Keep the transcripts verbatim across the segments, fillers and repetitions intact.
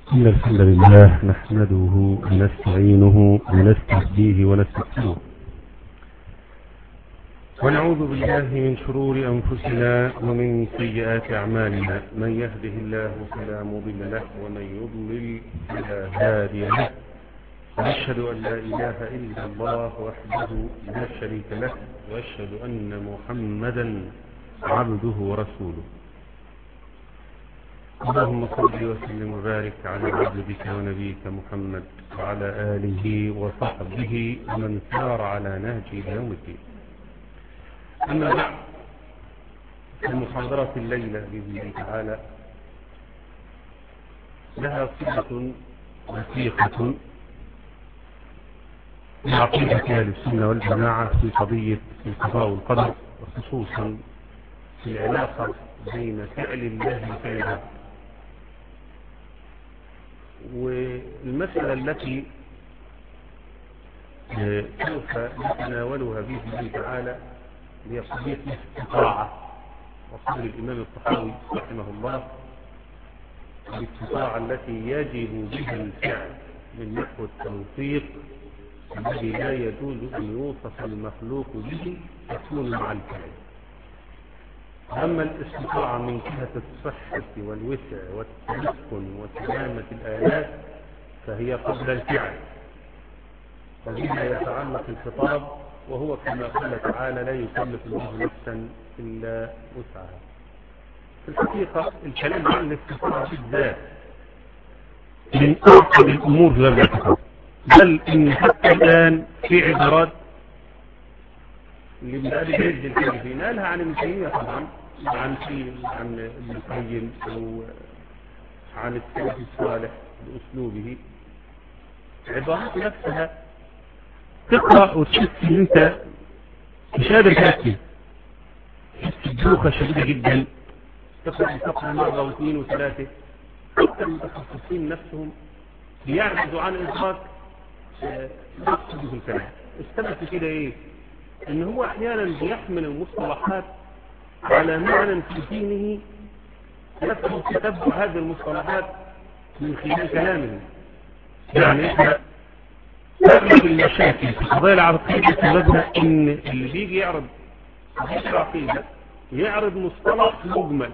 إن الحمد لله نحمده ونستعينه ونستهديه ونستغفره ونعوذ بالله من شرور أنفسنا ومن سيئات أعمالنا. من يهده الله فلا مضل له ومن يضلل فلا هادي له. وأشهد أن لا إله إلا الله وحده لا شريك له وأشهد أن محمدا عبده ورسوله. اللهم صل وسلم وبارك على عبدك ونبيك محمد وعلى آله وصحبه ومن سار على نهجه يوم الدين. أما بعد، المحاضرة الليلة بإذن الله تعالى لها صلة وثيقة بعقيدة أهل السنة والجماعة في قضية القضاء والقدر، وخصوصا في العلاقة بين فعل الله وفعل. والمسألة التي سوف نتناولها بإذن الله تعالى هي قضية الاستطاعة. وقال الإمام الطحاوي رحمه الله: الاستطاعة التي يجب بها الفعل من نحو التوفيق الذي لا يجوز أن يوصف المخلوق به تكون مع الفعل. أما الاستطاعة من جهة الصحة والوسع والتمكن وسلامة الآلات فهي قبل الفعل، وبها يتعلق الخطاب، وهو كما قال تعالى: لا يكلف الله نفسا إلا وسعها. في الحقيقة الكلام عن الاستطاعة بالذات من أعقد الأمور في باب الاعتقاد، بل إن حتى الآن في عبارات اللي من أهل العز الحديثين قالها عن ابن تيمية طبعا، عن في عن ابن القيم أو عن السلف الصالح بأسلوبه، عبارات نفسها تقرأ وتحس إن أنت مش قادر تحكي، تحس بدوخة شديدة جدا. تقرأ تقرأ مرة واثنين وثلاثة، حتى المتخصصين نفسهم بيعجزوا عن إدراك مقصده في الكلام. استمعت كده إيه؟ إن هو أحيانا بيحمل المصطلحات على معنى في دينه يفهم تتبع هذه المصطلحات من خلال كلامه. يعني إحنا أغلب المشاكل في قضايا العقيدة سببها إن اللي بيجي يعرض قضايا العقيدة يعرض مصطلح مجمل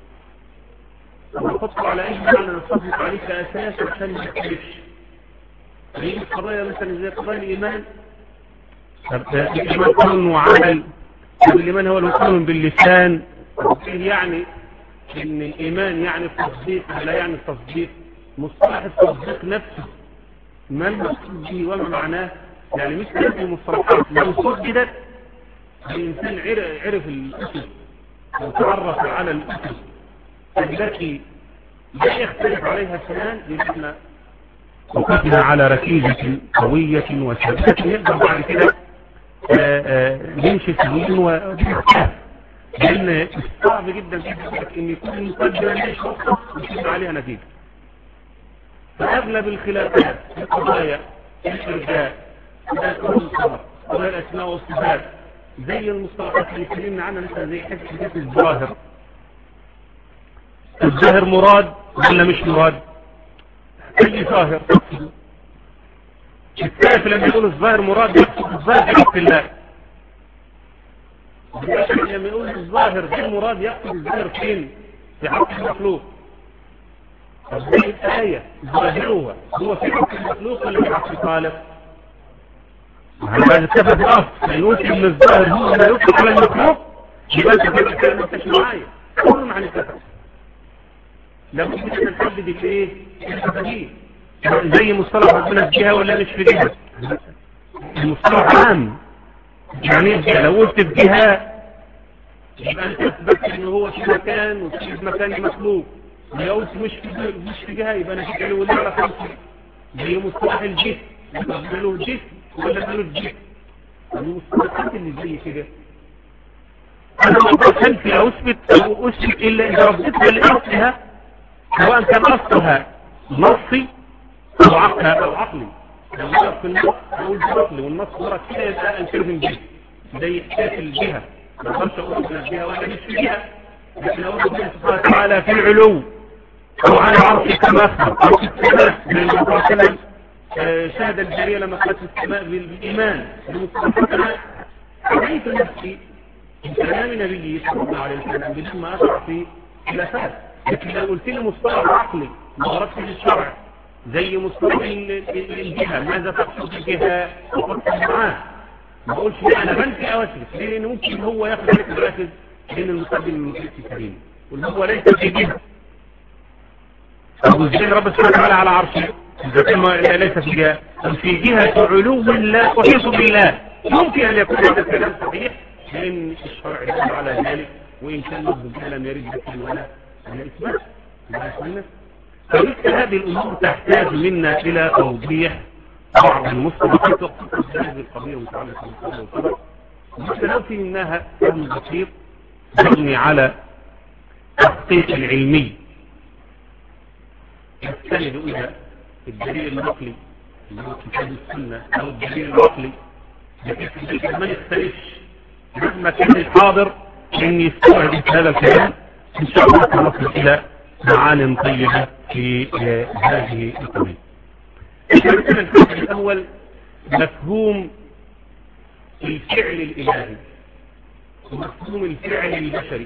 ويحطه على أي معنى نصدق عليه كأساس عشان ما يختلفش. يجي قضايا مثلا زي قضايا الإيمان، الإيمان قول وعمل، الإيمان هو القول باللسان، يعني إن الإيمان يعني التصديق لا يعني التصديق. مصطلح التصديق نفسه ما المقصود به وما معناه، يعني مثل هذه المصطلحات لو سجدت الإنسان عرف الأسس وتعرف على الأسس التي لا يختلف عليها اثنان، يبقى وقفنا على ركيزة قوية وثابتة نقدر بعد كده يمشي سنين وبيختلف. لأن صعب جدا جدا أن يكون المقدمة ليش وقت ويكون عليها نتيجة. فأغلب الخلافات في القضايا الإرجاء قضايا الأسماء والصفات زي المصطلحات اللي اتكلمنا عنها، مثلا زي حته الظاهر. الظاهر مراد ولا مش مراد؟ أي ظاهر؟ السلف لما يقول الظاهر مراد يقصد الظاهر في حق الله، لما يقول الظاهر غير مراد يقصد الظاهر فين؟ في حق المخلوق. هذه الآية ظاهرها هو في حق المخلوق ولا في حق الخالق؟ هذا اتفق الأصل يقول إن الظاهر هو ما يطلق على المخلوق، يبقى أنت في الكلام ما انتش معايا كلهم عن الاتفاق. لما كنا نحدد الايه؟ الحديث زي مصطلح ربنا في جهة ولا مش في جهة. المصطلح عام، يعني لو قلت في جهة يبقى انت اثبتت ان هو في مكان وفي مكان مخلوق. لو قلت مش في مش في جهة يبقى انا كده ولا على خمسة. زي مصطلح الجسم، له الجسم ولا له الجسم. المصطلحات اللي زي كده انا ما اقدرش انفي او اثبت او اثبت الا اذا رديتها لاصلها، سواء كان اصلها نصي او عقلي او عقلي. لو ورد في النص اقول بعقلي والنص ورد كده يبقى انكرهم به. زي حكايه الجهه، ما اقدرش اقول من الجهه ولا مش في جهه، لكن اقول ربنا سبحانه وتعالى في العلو أو على عرش كما أخبر أو في السماء من المقاتلة شهد الجارية لما قالت السماء بالإيمان المستقبل. رأيت نفسي من كلام نبيه صلى الله عليه وسلم بدون ما أشرع في خلافات. لكن لو قلت لي مصطلح عقلي ما غرقت في الشرع زي مصطلح الجهة، ماذا تقصد الجهة وقصد معاه، ما اقولش لا انا بنفي اواسف، لان ممكن هو ياخد عليك الرافد بين المقدم والمقدم الكريم واللي هو ليس في جهة. أبو ازاي رب سبحانه وتعالى على عرشه إذا كان ليس في جهة، في جهة علو الله وحيث بالله. ممكن أن يكون هذا الكلام صحيح لأن الشرع يدل على ذلك، وإن كان لفظ لم يرد ذكر ولا ولا إثبات. فمثل هذه الأمور تحتاج منا إلى توضيح بعض المصطلحات وقصص هذه القضية متعلقة بالقضية والقدر. واختلافي منها فهم بسيط يبني على التحقيق العلمي يستند إلى الدليل النقلي اللي هو كتاب السنة أو الدليل العقلي، لكن ما يختلفش مهما كان الحاضر إن يستوعب هذا الكلام إن شاء الله سنصل إلى معان طيبة في هذه القضية. الحاجة الأول مفهوم الفعل الإلهي ومفهوم الفعل البشري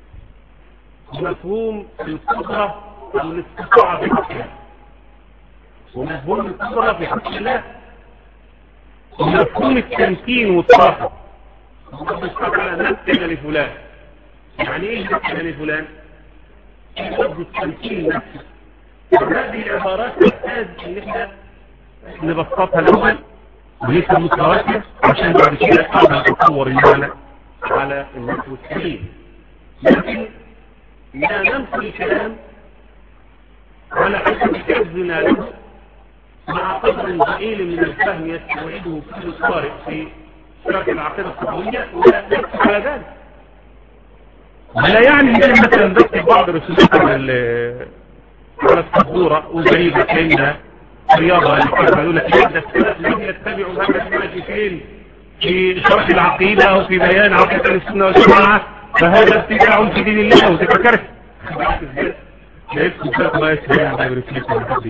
ومفهوم القدرة أو الاستطاعة في حق الله ومفهوم القدرة في حق الله ومفهوم التمكين والطاقة. وقد استطاع نفسنا لفلان، يعني ايه نفسنا لفلان؟ لفظ التمكين نفسه. وهذه العبارات تحتاج ان احنا نبسطها الاول ونفهم مستوياتها عشان بعد كده نقدر نطور المعنى على النحو السليم. لكن لا ننقل الكلام على حسب حفظنا له مع قدر ضئيل من الفهم يستوعبه كل قارئ في شرح العقيدة الصحوية ولا نفس على ذلك. ولا يعني ان مثلا نكتب بعض رسومات على على السبورة وغريبة كأنها رياضة يقول لك لا ده السلف لم يتبعوا هذا المنهج فين في شرح العقيدة أو في بيان عقيدة السنة والجماعة فهذا ابتداع في دين الله وتفكرت لا يسكن سلف ما يسمع هذا برسلك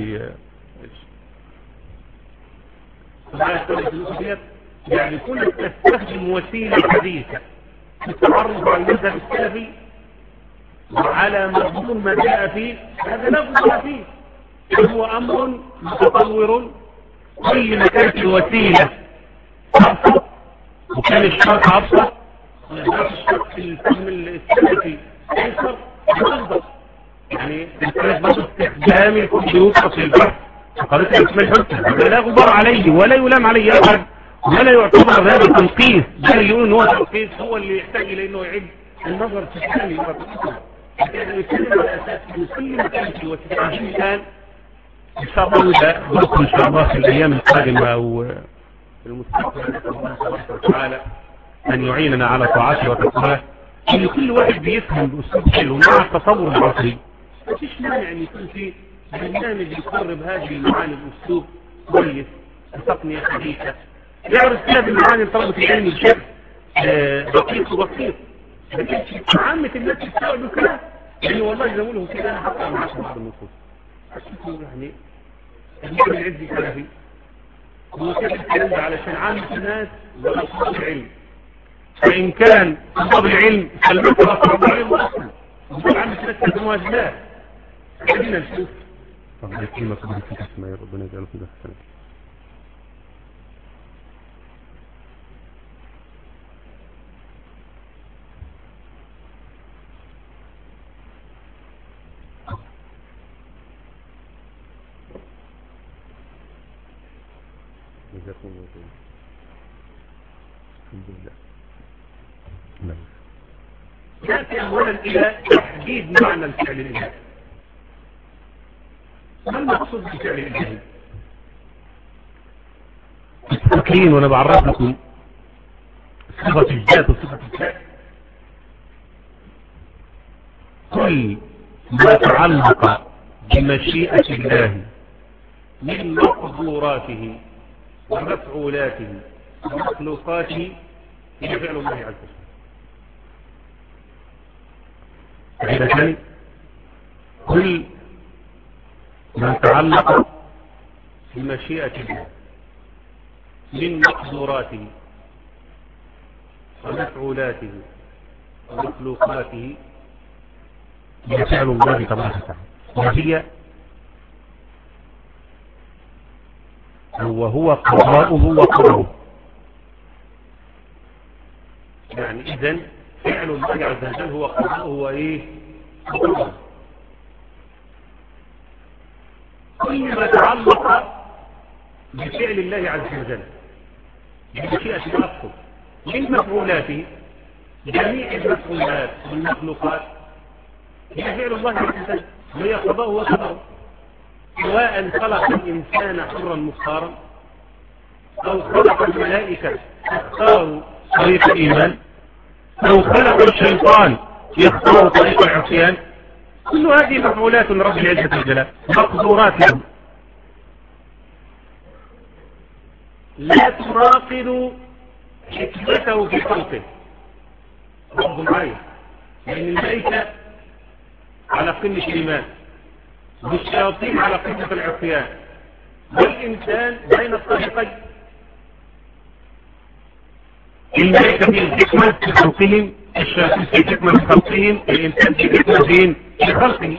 من يعني كل تستخدم وسيلة حديثة للتعرف على المذهب السلفي وعلى مضمون ما جاء فيه، هذا لا بد فيه. هو أمر متطور كل ما كانت الوسيلة أبسط وكان الشرط أبسط الشرط في الفهم السلفي أيسر أفضل. يعني الثلاث برضه استخدام الكمبيوتر في البحث قضية الاسماء الحسنى لا غبار عليه ولا يلام عليه أحد ولا يعتبر هذا تنقيص، بل اللي يقول ان هو تنقيص هو اللي يحتاج الى انه يعد النظر في الثاني لكن يتكلم على اساس ان كل مكان في وسيله كان ان شاء الله ده بكره ان شاء الله في الايام القادمه او في المستقبل الله سبحانه وتعالى ان يعيننا على طاعته وتقواه، ان كل واحد بيفهم باسلوب حلو مع التصور العصري. مفيش مانع ان يكون في برنامج يقرب هذه المعاني باسلوب كويس بتقنيه حديثه يعرف فيها بالمعاني طلبة العلم الشيخ دقيق وبسيط. لكن عامة الناس تستوعب الكلام يعني والله زي ما اقولهم كده انا حتى معاكم بعض النصوص حسيتوا يعني النبي العزي سلفي هو كده الكلام ده علشان عامة الناس ولا طلاب العلم، فإن كان طلاب العلم فالمثل طلاب العلم أصلا وطلاب عامة الناس تسموها ازاي. خلينا نشوف طب دي كلمة قبل في اسمها ربنا يجعله في ده حسنة. الحمد لله. نأتي أولا إلى تحديد معنى الفعل الإلهي. ما المقصود بالفعل الإلهي؟ التقيين وأنا بعرف لكم صفة الذات وصفة الفعل كل ما تعلق بمشيئة الله من مقدوراته ومفعولاته ومخلوقاته هي فعل الله عز وجل. ثاني كل ما تعلق بمشيئة الله من مقدوراته ومفعولاته ومخلوقاته هي فعل الله تبارك وتعالى، وهي وهو قضاؤه وقدره. يعني إذن فعل الله عز وجل هو قضاؤه وإيه وقدره. كل ما تعلق بفعل الله عز وجل بمشيئة الأفضل من مفعولاته، جميع المفعولات والمخلوقات هي فعل الله عز وجل وهي قضاؤه وقدره، سواء خلق الإنسان حرا مختارا أو خلق الملائكة اختاروا طريق الإيمان أو خلق الشيطان يختار طريق العصيان. كل هذه مفعولات رب العزة والجلال مقدورات له، لا تراقب حكمته في خلقه. رب معين لأن الملائكة على قمة الإيمان والشياطين على قمة العصيان والإنسان بين الطريقين. الملائكة في الحكمة في خلقهم، الشياطين في الحكمة في خلقهم، الإنسان في الحكمة في خلقه.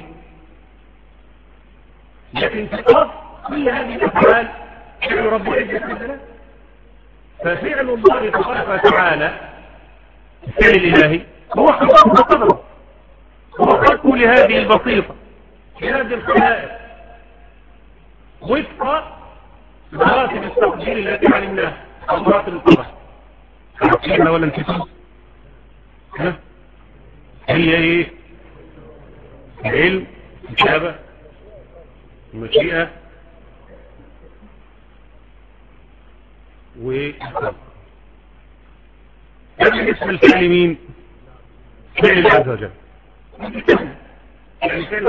لكن في الأرض كل هذه الأفعال فعل رب العزة والجلال. ففعل الله تبارك وتعالى الفعل الإلهي هو قضاء وقدره، هو خلقه لهذه البسيطة لهذه الخلائق وفق مراتب التقدير التي علمناها أو مراتب القدر. عقيدة ولا انتفاق هي ايه؟ العلم، الكتابة، المشيئة والخلق. هذا اسم الفعل مين؟ فعل الله عز وجل. يعني فعل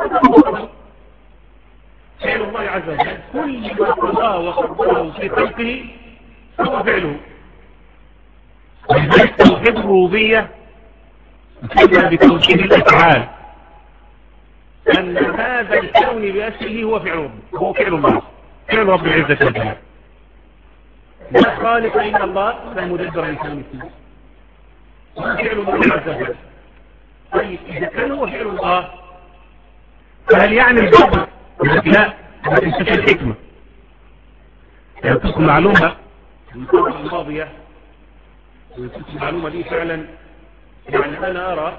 فعل الله عز وجل كل ما قضاه وقدره في خلقه هو فعله. ولذلك توحيد الربوبية يسمى بتوحيد الأفعال، أن هذا الكون بأسره هو فعل رب، هو فعل الله، فعل رب العزة والجلال. لا خالق إلا الله، لا مدبر لكون فيه، فعل الله عز وجل. طيب إذا كان هو فعل الله فهل يعني الجبر؟ لا، ما تنساش الحكمة. يعني تكون معلومة المرة الماضية المعلومة دي فعلا، يعني أنا أرى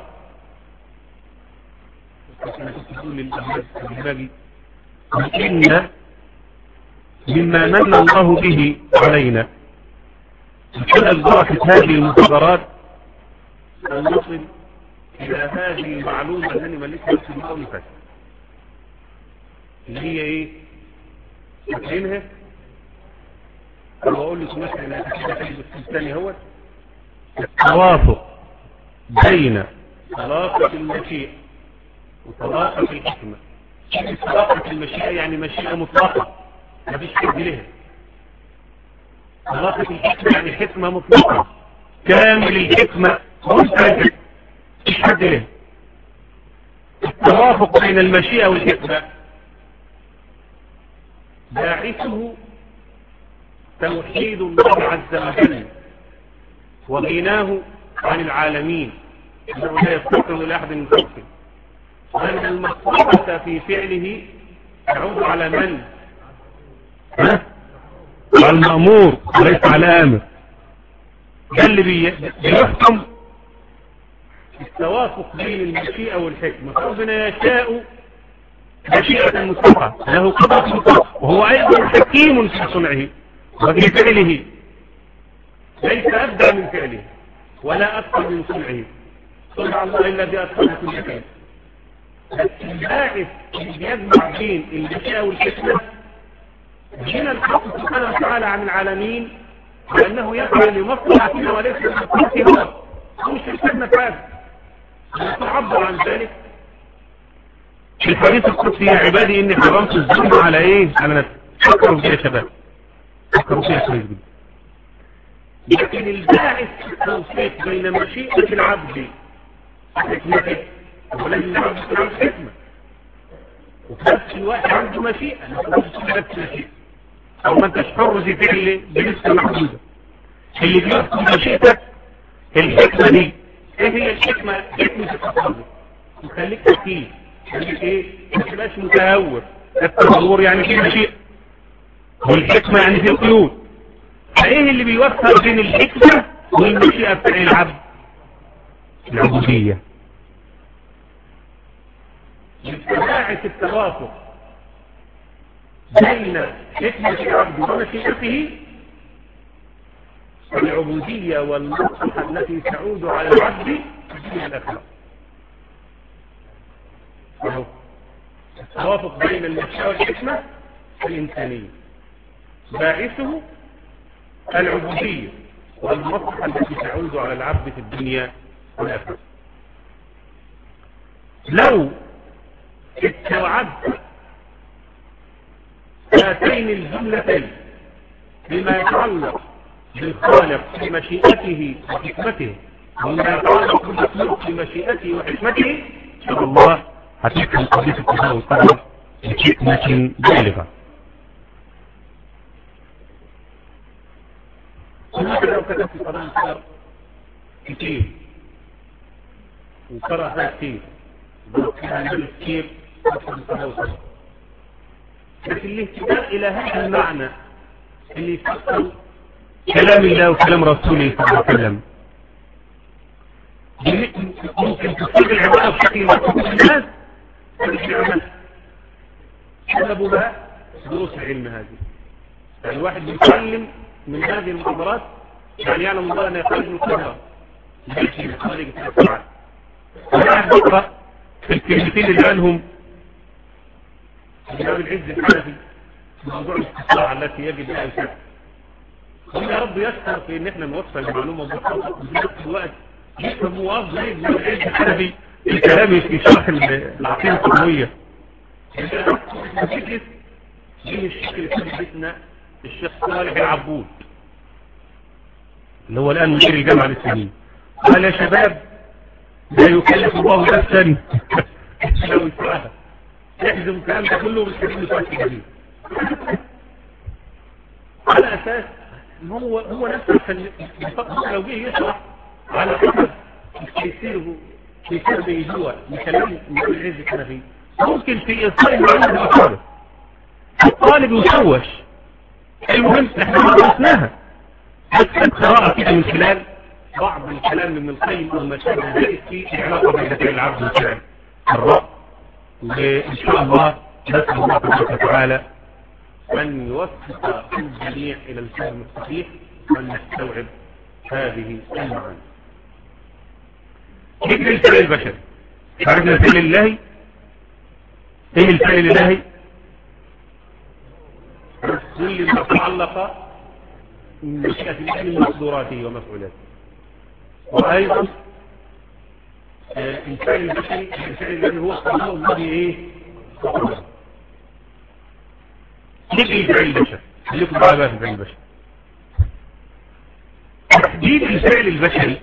تقول للأبناء إن مما من الله به علينا بسبب بركة هذه المحاضرات أن نصل إلى هذه المعلومة التي ملكها في الماضي فاتت، اللي هي إيه؟ فاكرينها؟ أنا بقول لكم مثلا كده كلمة الثاني هو التوافق بين طلاقة المشيئة وطلاقة الحكمة. طلاقة المشيئة يعني مشيئة مطلقة ما فيش حد لها. طلاقة الحكمة يعني حكمة مطلقة كامل الحكمة مستقل مفيش حد لها. التوافق بين المشيئة والحكمة باعثه توحيد الله عز وجل وغناه عن العالمين، انه لا يفتقر لاحد من خلقه، وان المصلحة في فعله تعود على من؟ ها؟ على المأمور وليس على آمر. ده اللي بيحكم التوافق بين المشيئة والحكمة. ربنا يشاء مشيئة مطلقة له قدرة مطلقة، وهو أيضا حكيم في صنعه وفي فعله، ليس أبدع من فعله ولا أكثر من صنعه. صنع الله الذي أتقن كل شيء. الباعث اللي بيجمع بين المشيئة والحكمة هنا الحق سبحانه وتعالى عن العالمين، لأنه يفعل لمصلحتنا وليس لمصلحته هو، مش الحكمة فعلا. تعبر عن ذلك في الحديث القدسي: يا عبادي إني حرمت الظلم على إيه؟ على نفسي. فكروا فيها يا شباب، فكروا فيها كويس جدا. لكن الباعث التوفيق بين مشيئة العبد وحكمته ولكن العبد عن حكمة. وفي نفس الوقت عنده مشيئة نفس مشيئة أو ما انتش حر في فعل بنسبة محدودة. اللي بيحكم مشيئتك الحكمة دي. ايه هي الحكمة؟ حكمة التصرف وخليك تكيف، خليك ايه ما تبقاش متهور. التصور يعني في مشيئة والحكمة يعني في قيود. فايه اللي بيوفر بين الحكمة والمشيئة بتاع العبد؟ العبودية. بتباعة التوافق بين حكمة العبد ومشيئته العبودية والمصلحة التي تعود على العبد في الأخلاق. التوافق بين المشيئة والحكمة الإنسانية باعثه العبودية والمصلحة التي تعود على العبد في الدنيا والآخرة. لو استوعبت هاتين الجملتين بما يتعلق بالخالق في مشيئته وحكمته وما يتعلق بالمخلوق في مشيئته وحكمته إن شاء الله هتفهم قضية التساوي والقدر بحكمة بالغة. كل كده وكتب في قضاء الخير كتير وقرأ كتير وكان كتير لكن الاهتداء إلى هذا المعنى اللي يفصل كلام الله وكلام رسوله صلى الله عليه وسلم ممكن تصيب العبارة بشكل مكتوب الناس سببوا بقى دروس العلم هذه. يعني الواحد بيتعلم من هذه المحاضرات يعني يعلم الله أن يخرج من القدرة يجي من خارج التفاعل. وقاعد بقرأ في الكلمتين اللي قالهم الإمام العز الحنفي موضوع الاستطلاع التي يجب أن يكون. يا رب يسهر في ان احنا نوصل المعلومة ببساطة في نفس الوقت يفهم موظف من العلم الحنفي الكلام في شرح العقيدة السماوية. دي الشيخ اللي حدثنا الشيخ صالح العبود اللي هو الآن مدير الجامعة الإسلامية قال يا شباب لا يكلف الله نفسا إلا وسعها. يحزم الكلام ده كله بالكلام ده كله على أساس هو هو نفسه لو جه يشرح على حسب تيسيره تيسير بيجوع لكلام العز الحنفي ممكن في إيصال المعلومة الأخرى الطالب يشوش. المهم نحن درسناها بس قراءة كده من خلال بعض الكلام من القيم والمشاهد ذلك في العلاقة بين العبد والفعل الرب. وإن شاء الله نسأل الله سبحانه وتعالى أن يوفق الجميع إلى الفهم الصحيح وأن نستوعب هذه المعاني. ذكر الفعل البشري. عرفنا الفعل الإلهي. إيه الفعل الإلهي؟ كل ما تعلق بمشيئة الله من مقدوراته ومفعولاته. وأيضا الفعل البشري الفعل الذي هو قانون الله إيه؟ ذكر الفعل البشري. خليكم معايا بقى في الفعل البشري. تحديد الفعل البشري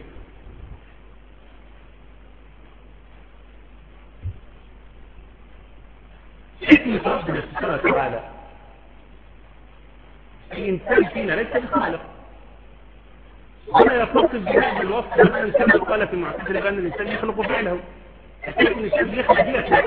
حكمة ربنا سبحانه وتعالى. الإنسان فينا ليس بخالق ولا يتصف بهذا الوصف لأن الإنسان قال في المعتزلة بأن الإنسان يخلق فعله. لكن الإنسان يخلق فعله.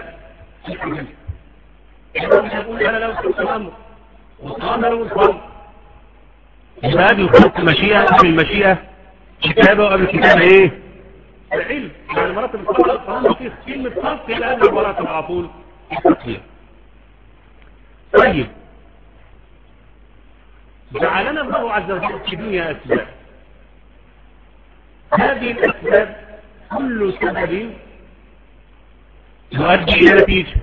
يقول أنا لو كنت الأمر وقام له الخلق. هذه الخلق مشيئة قبل المشيئة كتابة وقبل الكتابة إيه؟ العلم. يعني مراتب الخلق فهم في كلمة خلق إلى أن المراتب على طول التطبيق. طيب جعلنا الله عز وجل في دنيا أسباب. هذه الأسباب كل سبب يؤدي إلى نتيجة.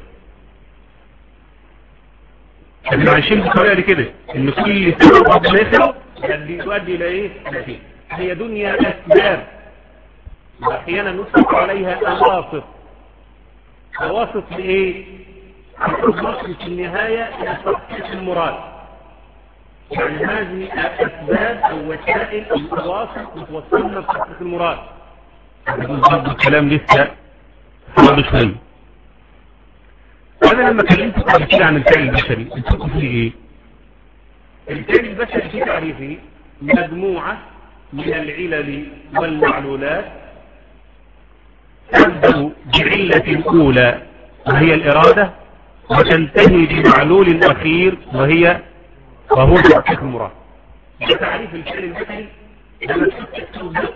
احنا عايشين بالطريقة دي كده ان كل سبب ربنا يخلق يؤدي إلى إيه؟ نتيجة. هي دنيا أسباب وأحيانا نطلق عليها أواسط. أواسط لإيه؟ نصل في النهاية إلى تحقيق المراد. يعني هذه الأسباب أو وسائل التواصل توصلنا لتحقيق المراد. برضه الكلام لسه صعب شوية. انا لما كلمتكم قبل كده عن الفعل البشري قلت فيه ايه؟ الفعل البشري في تعريفه مجموعة من العلل والمعلولات تبدأ بعلة أولى وهي الإرادة وتنتهي بمعلول أخير وهي وهو تحقيق المراد. ده تعريف الفعل البشري. لما تكتب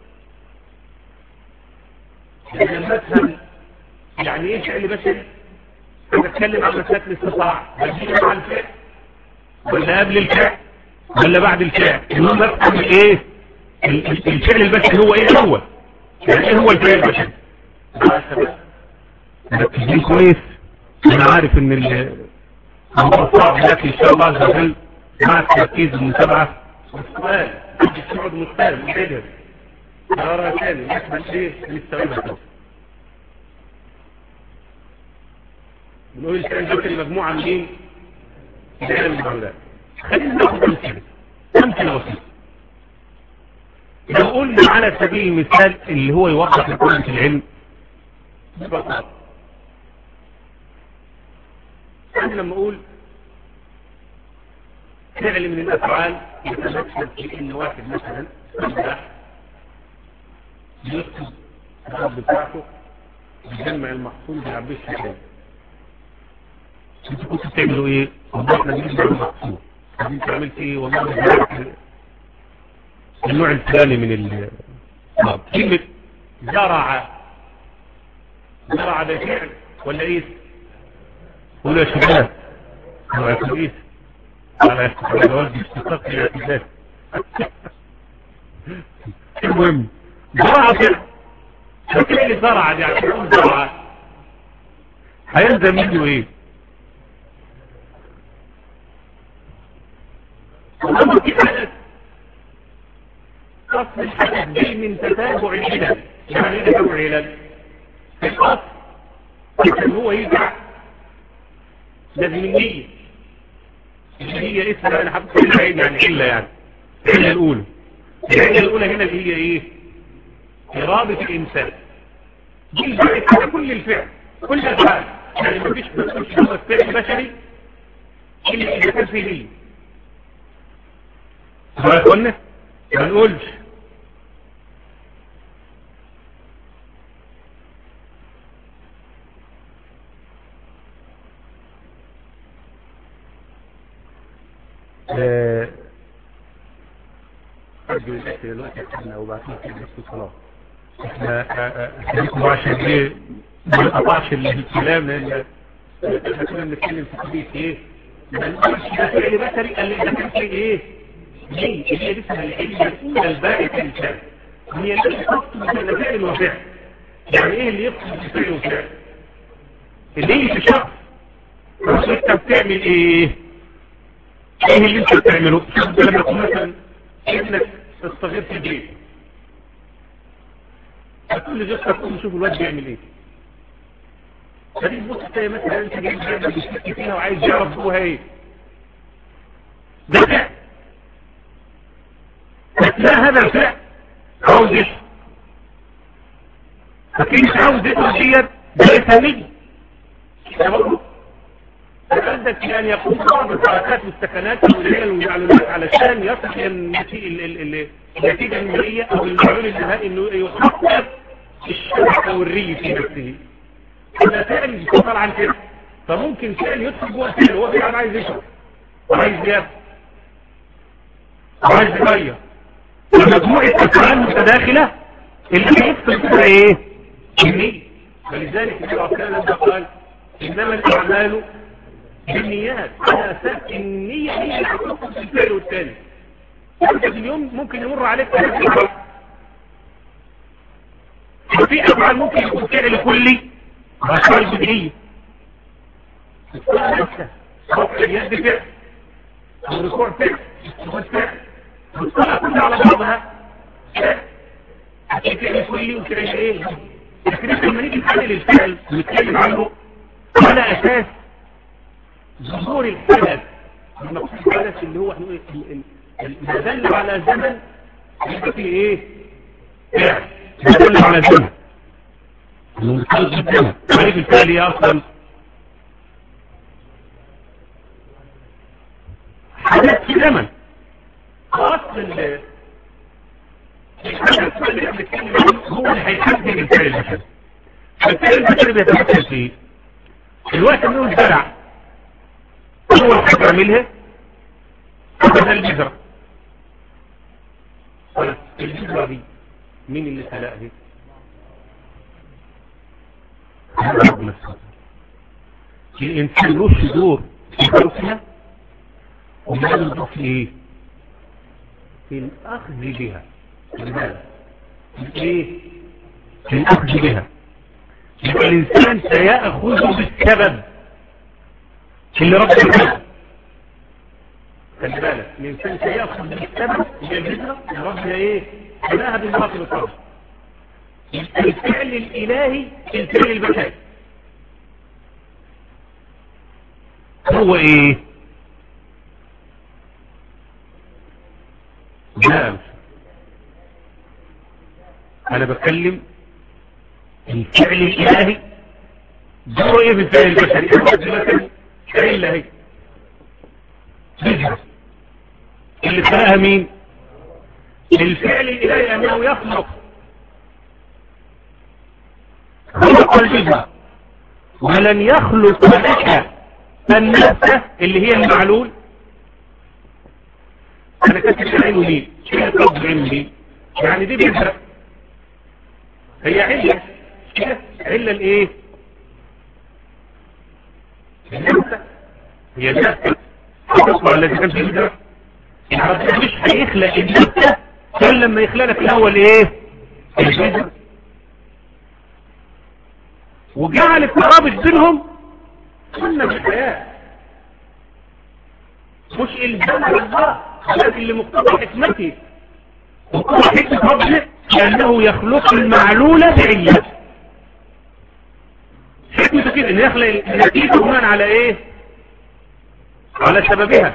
لما تفهم يعني ايه فعل بشري، بتكلم عن مسألة الاستطاعة هل مع الفعل ولا قبل الفعل ولا بعد الفعل؟ المهم افهم ايه الفعل البشري هو ايه هو يعني ايه هو الفعل البشري. مركزين كويس. انا عارف ان الموضوع صعب لكن ان شاء الله عز وجل مع التركيز والمتابعه والسؤال الصعود مختلف مجهز قرار ثاني يحمل ايه نستوعبها. بنقول الفعل البشري مجموعه من ايه؟ من المعلومات. خلينا ناخد امثله امثله بسيطه. لو قلنا على سبيل المثال اللي هو يوضح لطلبة العلم ببساطة، أنا لما أقول فعل من الأفعال يتمثل في إن واحد مثلا يكتب الأرض بتاعته يجمع المحصول بيعبيه الشكل. انتوا كنتوا بتعملوا ايه؟ والله احنا بنجمع المحصول. انت عملت ايه؟ والله النوع الثاني من ال كلمة زرع. زرع ده فعل ولا ايه؟ قول يا شباب على كويس على الجواز استطاق الاعتزاز. المهم زرع فعل. فكلمة زرع دي عشان نقول زرع هيلزم منه ايه؟ والله كده أصل الحدث دي من تتابع العلل. يعني ايه تتابع العلل؟ في الأصل عشان هو يجع لازم النية اللي هي اسمها أنا حبيت العين يعني علة يعني العلة الأولى. العلة الأولى هنا اللي هي إيه؟ إرادة الإنسان دي البعث على كل الفعل كل الأفعال. يعني مفيش مفيش فعل بشري إلا إذا كان فيه نية. يا إخوانا ما نقولش أرجو الأكل دلوقتي احنا وبعثين في الاستطلاع احنا خليكم عشان ايه ما نقطعش الكلام لأن احنا كنا بنتكلم في قضية ايه ما نقولش ده فعل بشري اللي اذا كان في ايه ليه اللي هي اسمها العلة الأولى الباقي الإنسان هي اللي تقصد بين فعل وفعل. يعني ايه اللي يقصد بفعل وفعل؟ اللي هي في شخص بس انت بتعمل ايه؟ ايه اللي انت بتعمله؟ لما يكون مثلا ابنك استغير في البيت هتقول لجسدك تقوم شوف الواد بيعمل ايه. فدي تبص تلاقي مثلا انت جاي جايبها بيشتكي فيها وعايز يعرف هو ايه ده فعل. لا هذا الفعل عاوز يشتغل لكن مش عاوز يشتغل ديت ده ثاني عندك يعني يقوم بعض الحركات والسكنات والعلل والمعلومات علشان يصل النتيجة النهائية او المعلول النهائي انه يحقق الشبكة والري في نفسه. هذا فعل يتوصل عن كده فممكن فعل يدخل جوه الفعل هو فعلا عايز يشرب وعايز ياب وعايز يغير مجموعة أفعال متداخلة اللي يفصل فيها ايه؟ النية. فلذلك النبي عليه الصلاة قال إنما الأعمال بالنيات على أساس النية هي اللي هتوصل في الفعل والثاني. أنت في اليوم ممكن يمر عليك ثلاث أفعال وفي أفعال ممكن يكون فعل كلي وأفعال بدنية. الصلاة نفسها رفع اليد فعل والركوع فعل والفعل والصلاة كلها على بعضها فعل كلي وفعل ايه؟ لكن لما نيجي نحلل الفعل ونتكلم عنه على أساس ظهور الحدث المقصود الحدث اللي هو ما دل على زمن يبقى فيه ايه؟ فعل ما دل على زمن المنطلق بالزمن. تعريف الفعل ايه اصلا؟ الزمن. اصل ال هو اللي هيحدد الفعل البشري. الفعل البشري بيتمثل في الوقت انه الزرع اول حاجه اعملها هذا البذره. البذره دي مين اللي خلقها؟ ربنا سبحانه. الانسان له دور في خلقها وما له دور في ايه؟ في الاخذ بها. في ايه؟ في الاخذ بها. يبقى الانسان سيأخذ بالسبب اللي ربنا خلقه. خلي بالك الانسان سيأخذ بالسبب اللي البذرة اللي ربنا ايه؟ خلقها بالباطل الطبع. الفعل الالهي الفعل البشري هو ايه؟ لا انا بتكلم الفعل الالهي دوره ايه بالفعل البشري؟ مثلا فعل الهي بذرة اللي خلقها مين؟ الفعل الالهي انه يخلق خلق البذرة ولن يخلق لك النفس اللي هي المعلول. انا كاتب العين مين؟ شيء قصد العين مين؟ يعني دي بذرة هي علة علة الايه؟ النفس هي النفس هتصبح الذي كان في بذرة. ربنا مش هيخلق النفس كان لما يخلقنا في الاول ايه؟ البذرة وجعل الترابط بينهم سنة في الحياة مش الزام الله لكن لمقتضى حكمته وقوة حكمة ربنا لأنه يخلق المعلولة بعلة. حكمته كده إن يخلق النتيجة بناء على إيه؟ على سببها.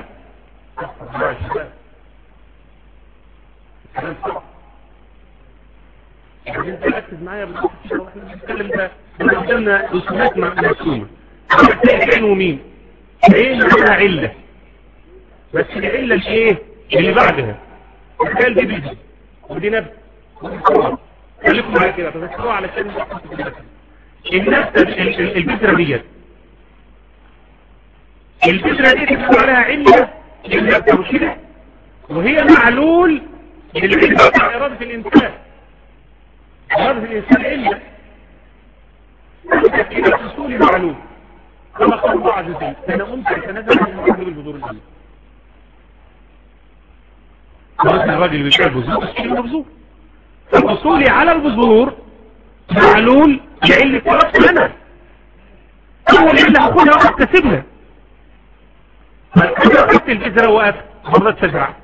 يعني أنت ركز معايا بالضبط كده واحنا بنتكلم ده قدامنا رسومات مرسومة. عين ومين؟ عين لها علة بس العلة الايه اللي بعدها تخيل دي بيجي ودي نبت خليكم معايا كده تذكروها علشان النبتة البذرة ديت البذرة دي تكون عليها علة النبتة مش كده وهي معلول للعلة بتاع إرادة الإنسان. إرادة الإنسان علة كده حصولي معلول كما قال الله عز وجل أنا قمت أتنزل عن المعلول بالبذور الجميل. قلت الراجل بيشتغل بذور أشتري بذور فحصولي على البذور معلول لعلة إرادة لنا أول علة هكونها وأكتسبها. فأنا أخذت البذرة وقفت مرات تزرع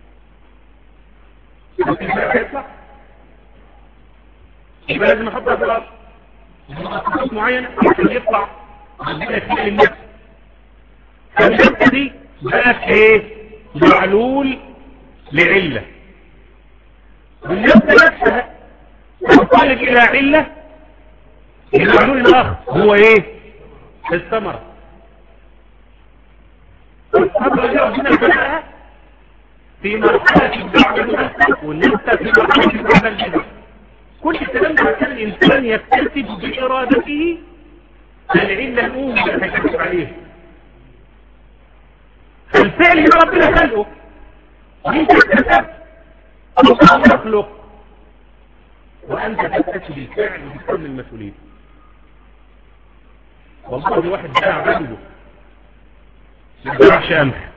يبقى لازم أحطها في الأرض خطوط معينة عشان يطلع عندنا في النفس. فالنفس دي بقت ايه؟ معلول لعلة والنفس نفسها تنطلق الى علة المعلول الاخر هو ايه؟ الثمرة. الثمرة دي ربنا خلقها في مرحلة الدعوة والنفس في مرحلة الدعوة. كل الكلام ده كان الإنسان يكتسب بإرادته العلة الأولى اللي هيكتسب عليها. الفعل اللي ربنا خلقه أنت تكتسب الله يخلق وأنت تكتسب الفعل بكل المسؤولين. والله واحد باع عنده ما يبيعش قمح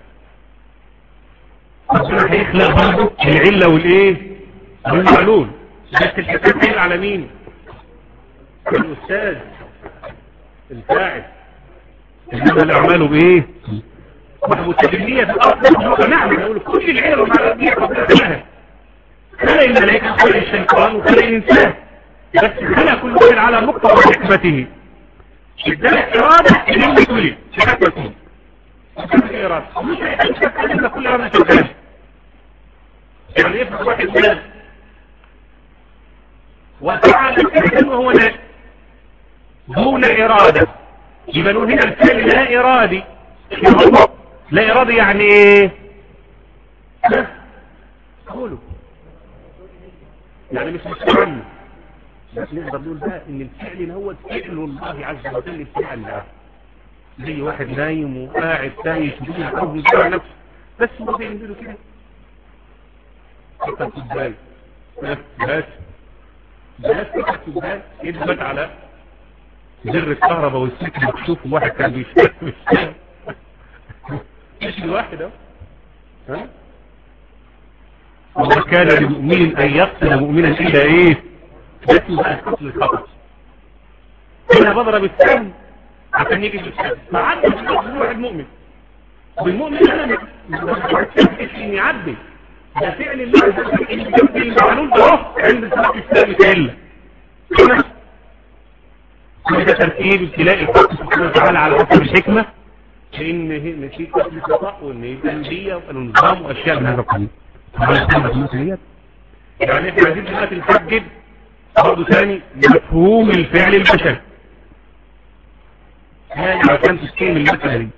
ربنا هيخلق برضه العلة والإيه؟ والمعلول بس الحكام هي على مين؟ الأستاذ الفاعل إنما الأعمال بإيه؟ والمتجمية في الأرض نعم نقول كل العلم والمعلومية ربنا خلقها خلق الملائكة خلق الشيطان وخلق الإنسان بس خلق كل واحد على مقتضى حكمته. ادانا إرادة اللي هو يقولي حكمته إرادة مش هيحكم إلا كل إرادة شغال. يعني يفرق واحد من وفعل الفعل وهو لا دون إرادة يبقى نقول هنا الفعل لا إرادي لا إرادي يعني إيه؟ قولوا يعني مش مش عنه، بس نقدر نقول بقى ان الفعل هو فعل الله عز وجل الفعل ده، زي واحد نايم وقاعد تايه بدون عاوز يدافع نفسه بس ما بيعملوا كده فقط ازاي بس بس بس فقط ازاي يثبت على زر الكهرباء والسلك مكشوف وواحد كان بيشتغل بيشتغل مش الواحد اهو ها وما كان لمؤمن ان يقتل مؤمنا الا ايه بس بقى قتل الخطأ. انا بضرب السهم عشان يجي بالسهم ما عدش واحد مؤمن بالمؤمن انا ما بحسش اني يعدي ده فعل الله اللي جنب المعلول ده عند صلاه السهم كله ده ترتيب ابتلاء الحق سبحانه وتعالى على حسب الحكمه لان هي في قتل الخطأ وان يبقى البيئه والنظام واشياء من هذا القبيل. يعني احنا عايزين دلوقتي نحدد برضه ثاني مفهوم الفعل البشري يعني عشان تستيم المسألة دي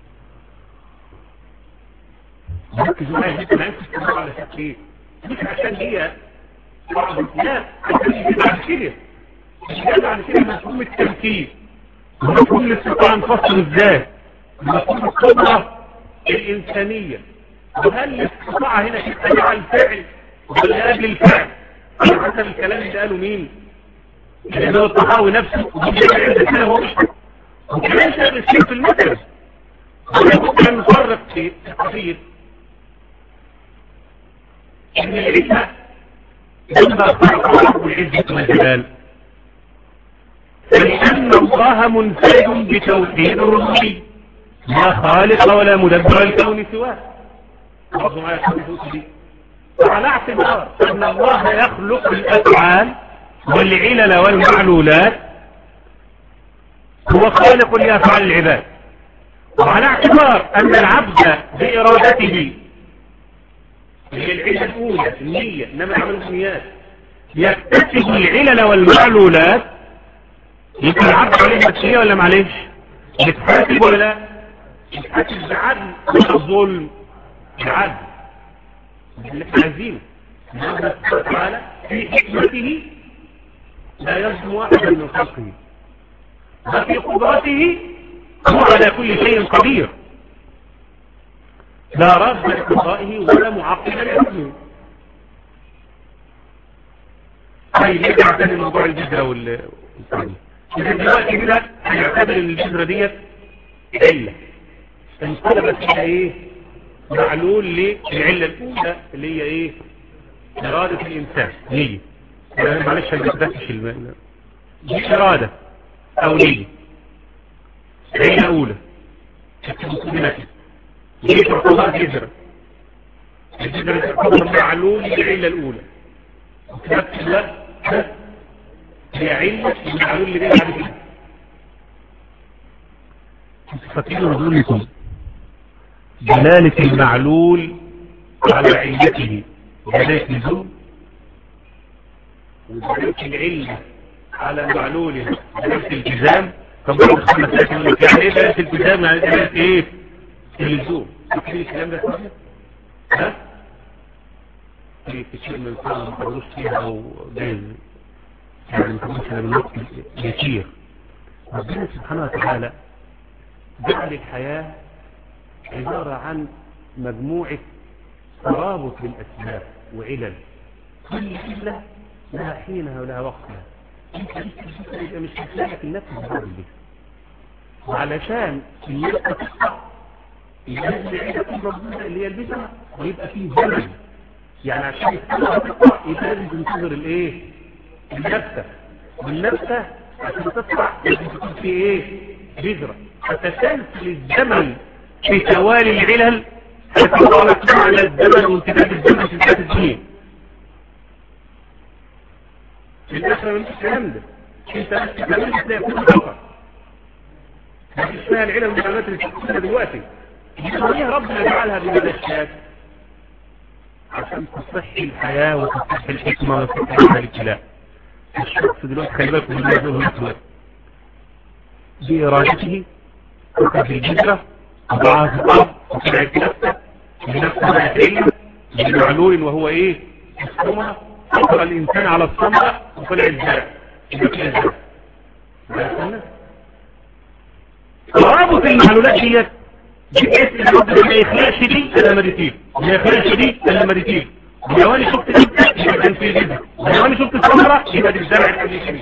ركز معايا جدا عايز تستمر على شكل مش عشان هي بعض لا عشان بعد كده مش بعد كده مفهوم التمكين ومفهوم الاستطاعة نفصل ازاي مفهوم القدرة الإنسانية وهل الاستطاعة هنا تتبع الفعل ولا قبل الفعل على حسب الكلام اللي قاله مين اللي هو الطحاوي نفسه وكمان شغل الشيء في المثل وكان نفرق في القضية ان العزة لما خلق رب العزة والجلال فلأن الله منفرد بتوحيد الربوبية لا خالق ولا مدبر الكون سواه برضو معايا الحديث دي على اعتبار ان الله يخلق الافعال والعلل والمعلولات هو خالق لافعال العباد وعلى اعتبار ان العبد بارادته هي العلة الاولى النية انما عمل النيات يكتسب العلل والمعلولات يبقى العبد عليه مسؤولية ولا معلش يتحاسب ولا لا يتحاسب بعدل ولا ظلم بعدل اللي احنا عايزينه الله تعالى في حكمته لا يظلم واحدا من خلقه وفي قدرته هو على كل شيء قدير لا راد لقضائه ولا معقب لحكمه. طيب نرجع تاني لموضوع الجزرة والثاني إذا دلوقتي كده هنعتبر الجزرة ديت علة انقلبت فيها ايه معلول للعلة الأولى اللي هي ايه إرادة الإنسان نية يعني معلش هنبدأش الماء دي إرادة أو نية علة أولى دي تعتبر جزرة الجزرة تعتبر معلول للعلة الأولى وفي نفس الوقت هي علة المعلول اللي بعد كده تستطيعوا نقول لكم دلالة المعلول على علته دلالة اللزوم ودلالة العلة على معلوله دلالة الالتزام طبعا الخمس ثلاثة يقول لك يعني ايه دلالة الالتزام يعني دلالة ايه اللزوم تحكي الكلام ده صحيح ها في كثير من الكلام ما حضروش فيها او جايز يعني مثلا من وقت يسير ربنا سبحانه وتعالى جعل الحياة عبارة عن مجموعة ترابط بالأسباب وعلل كل علة لها حينها ولها وقتها يبقى مش هتلاقي في النفس الضرب دي وعلشان النفس تقطع يبقى العلة تضرب اللي هي البسها ويبقى فيه زمن يعني عشان النفس تقطع يبقى لازم تنتظر الايه النفسة والنفسة عشان تقطع لازم تكون في ايه بذرة فتسلسل الزمن في توالي العلل فتطالت على الزمن وامتداد الزمن في ذات الدنيا في الآخرة من الكلام ده انت بس كمان تلاقي كل فقط مش فيها العلل والمعلومات اللي تكتبها دلوقتي هي ربنا جعلها بهذا الشكل عشان تصحي الحياة وتصحي الحكمة وتصحي الابتلاء الشخص دلوقتي خلي بالك من الموضوع بإرادته وقف الجزرة وضعها في الأرض وطلعت نفسه بنفسها علم بمعلول وهو ايه؟ الثمرة. فطر الانسان على الثمرة وطلع الزرع. رابط المعلولات ديت بحيث ان الرب ما يخلقش دي الا مرتين، ما يخلقش دي الا مرتين. ولو انا شفت جدا يبقى كان في جدا، ولو انا شفت الثمرة يبقى دي الزرع الحديثي.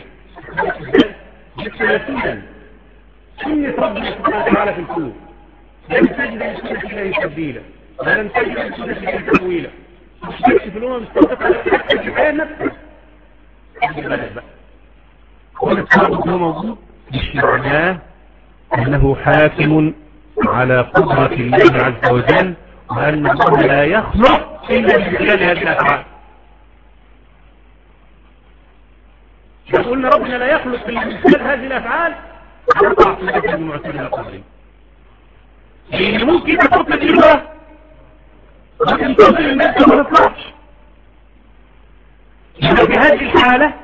ثلاثين سنة ربنا سبحانه وتعالى في الكون، لم تجد لسنة الله تبديلا ولم تجد لسنة الله تأويلا. مش بس في الأمم المستوطنة حتى في الحياة نفسها. البلد بقى هو التعرض هو موجود مش معناه أنه حاكم على قدرة الله عز وجل وأن الله لا يخلق إلا من خلال هذه الأفعال. لو قلنا ربنا لا يخلق إلا من خلال هذه الأفعال نقع في الأجل المعتدل القدري، لأن ممكن تحط الإجابة لكن تصل الناس ما تطلعش. إذا في هذه الحالة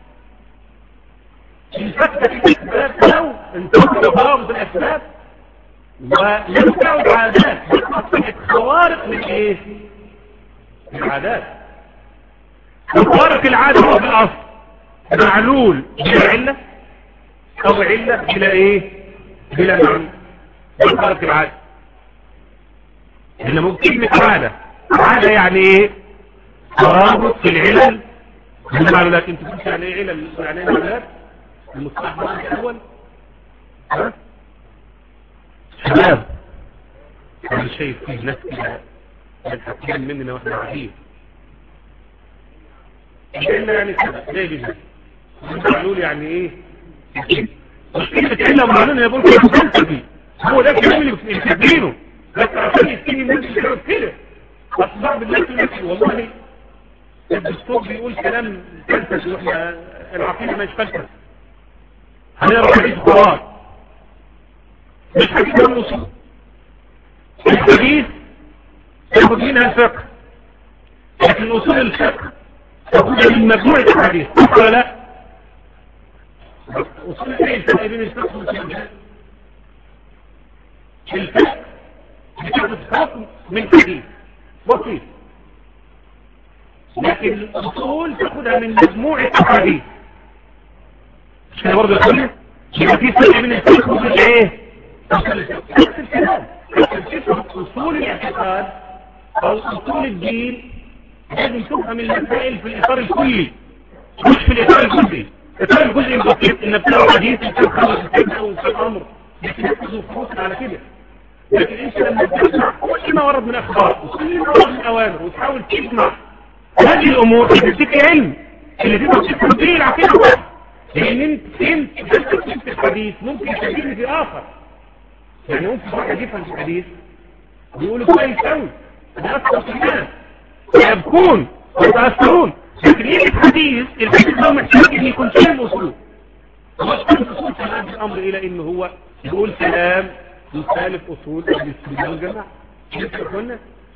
انفتت الأسباب أو انتقل ضوابط الأسباب ولم تعد عادات، أصبحت خوارق من إيه؟ العادات. خوارق العادة هو في الأصل معلول بلا علة أو علة بلا إيه؟ بلا معلول. خوارق العادة إنه ممكن كلمة عادة، عادة يعني إيه؟ ترابط في العلل بالمعلولات. أنت قلت يعني إيه علل؟ يعني إيه معلولات؟ المصطلح الأول ها؟ شباب أنا شايف فيه ناس كده الحكيم مننا وإحنا عجيب إلا يعني كده زي بيزي معلول يعني إيه؟ مش كلمة إلا معلول يا بقول كده فلسفي، هو ده الكلام اللي بتكبينه بس عشان يستيني الناس اللي كانوا كده أصبح بالناس اللي والله الدكتور بيقول كلام فلسفي وإحنا العقيدة ما يشفلسف هنعرف حديث قرآن مش حديث النصوص. الحديث تاخد منها الفقه لكن أصول الفقه تاخدها من مجموعة الحديث ولا لا؟ أصول الفقه بين الفقه والفقه الفقه بتاخد حكم من حديث بسيط لكن الأصول تاخدها من مجموعة الحديث. مش كده برضه يقول يبقى في فرق بين الفقه والايه؟ نفس الكلام. اصول الاعتقاد او اصول الدين لازم تفهم المسائل في الاطار الكلي مش في الاطار الجزئي. الاطار الجزئي البسيط ان بتاع حديث بتاع خمس ست او في امر بتنفذ خطوط على كده. لكن انت لما تسمع كل ما ورد من اخبار وكل ما ورد من اوامر وتحاول تسمع هذه الامور تديك علم اللي تقدر تفهم به العقيده. لان انت فهمت فهمت الحديث ممكن تجيب في اخر، يعني ممكن واحد يفهم في الحديث بيقولوا كويس قوي ده اصلا في الناس يبكون ويتاثرون، لكن ايه الحديث الحديث ده محتاج ان يكون فاهم اصول. مش اصول في هذا الامر الى انه هو يقول كلام يخالف اصول السنه والجماعه. قلنا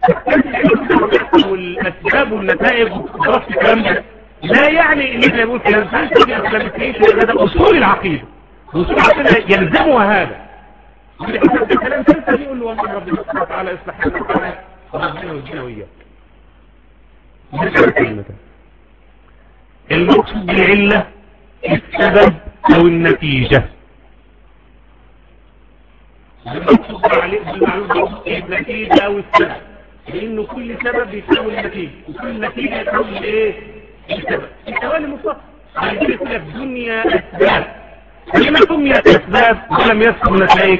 والاسباب والنتائج ودراسه الكلام ده لا يعني ان احنا نقول كلام فلسفي ما بتعيش هذا اصول العقيده واصول العقيده يلزمها هذا. الكلام فلسفي يقول له والله ربنا سبحانه وتعالى يصلح حالنا ربنا ويجينا وياك. المقصود بالعله السبب او النتيجه. المقصود بالمعلومه النتيجه او السبب، لانه كل سبب يساوي النتيجه وكل نتيجه يساوي ايه؟ السبب. الثواني مطلق عندنا في الدنيا اسباب، لما سميت اسباب ولم يذكر نتائج؟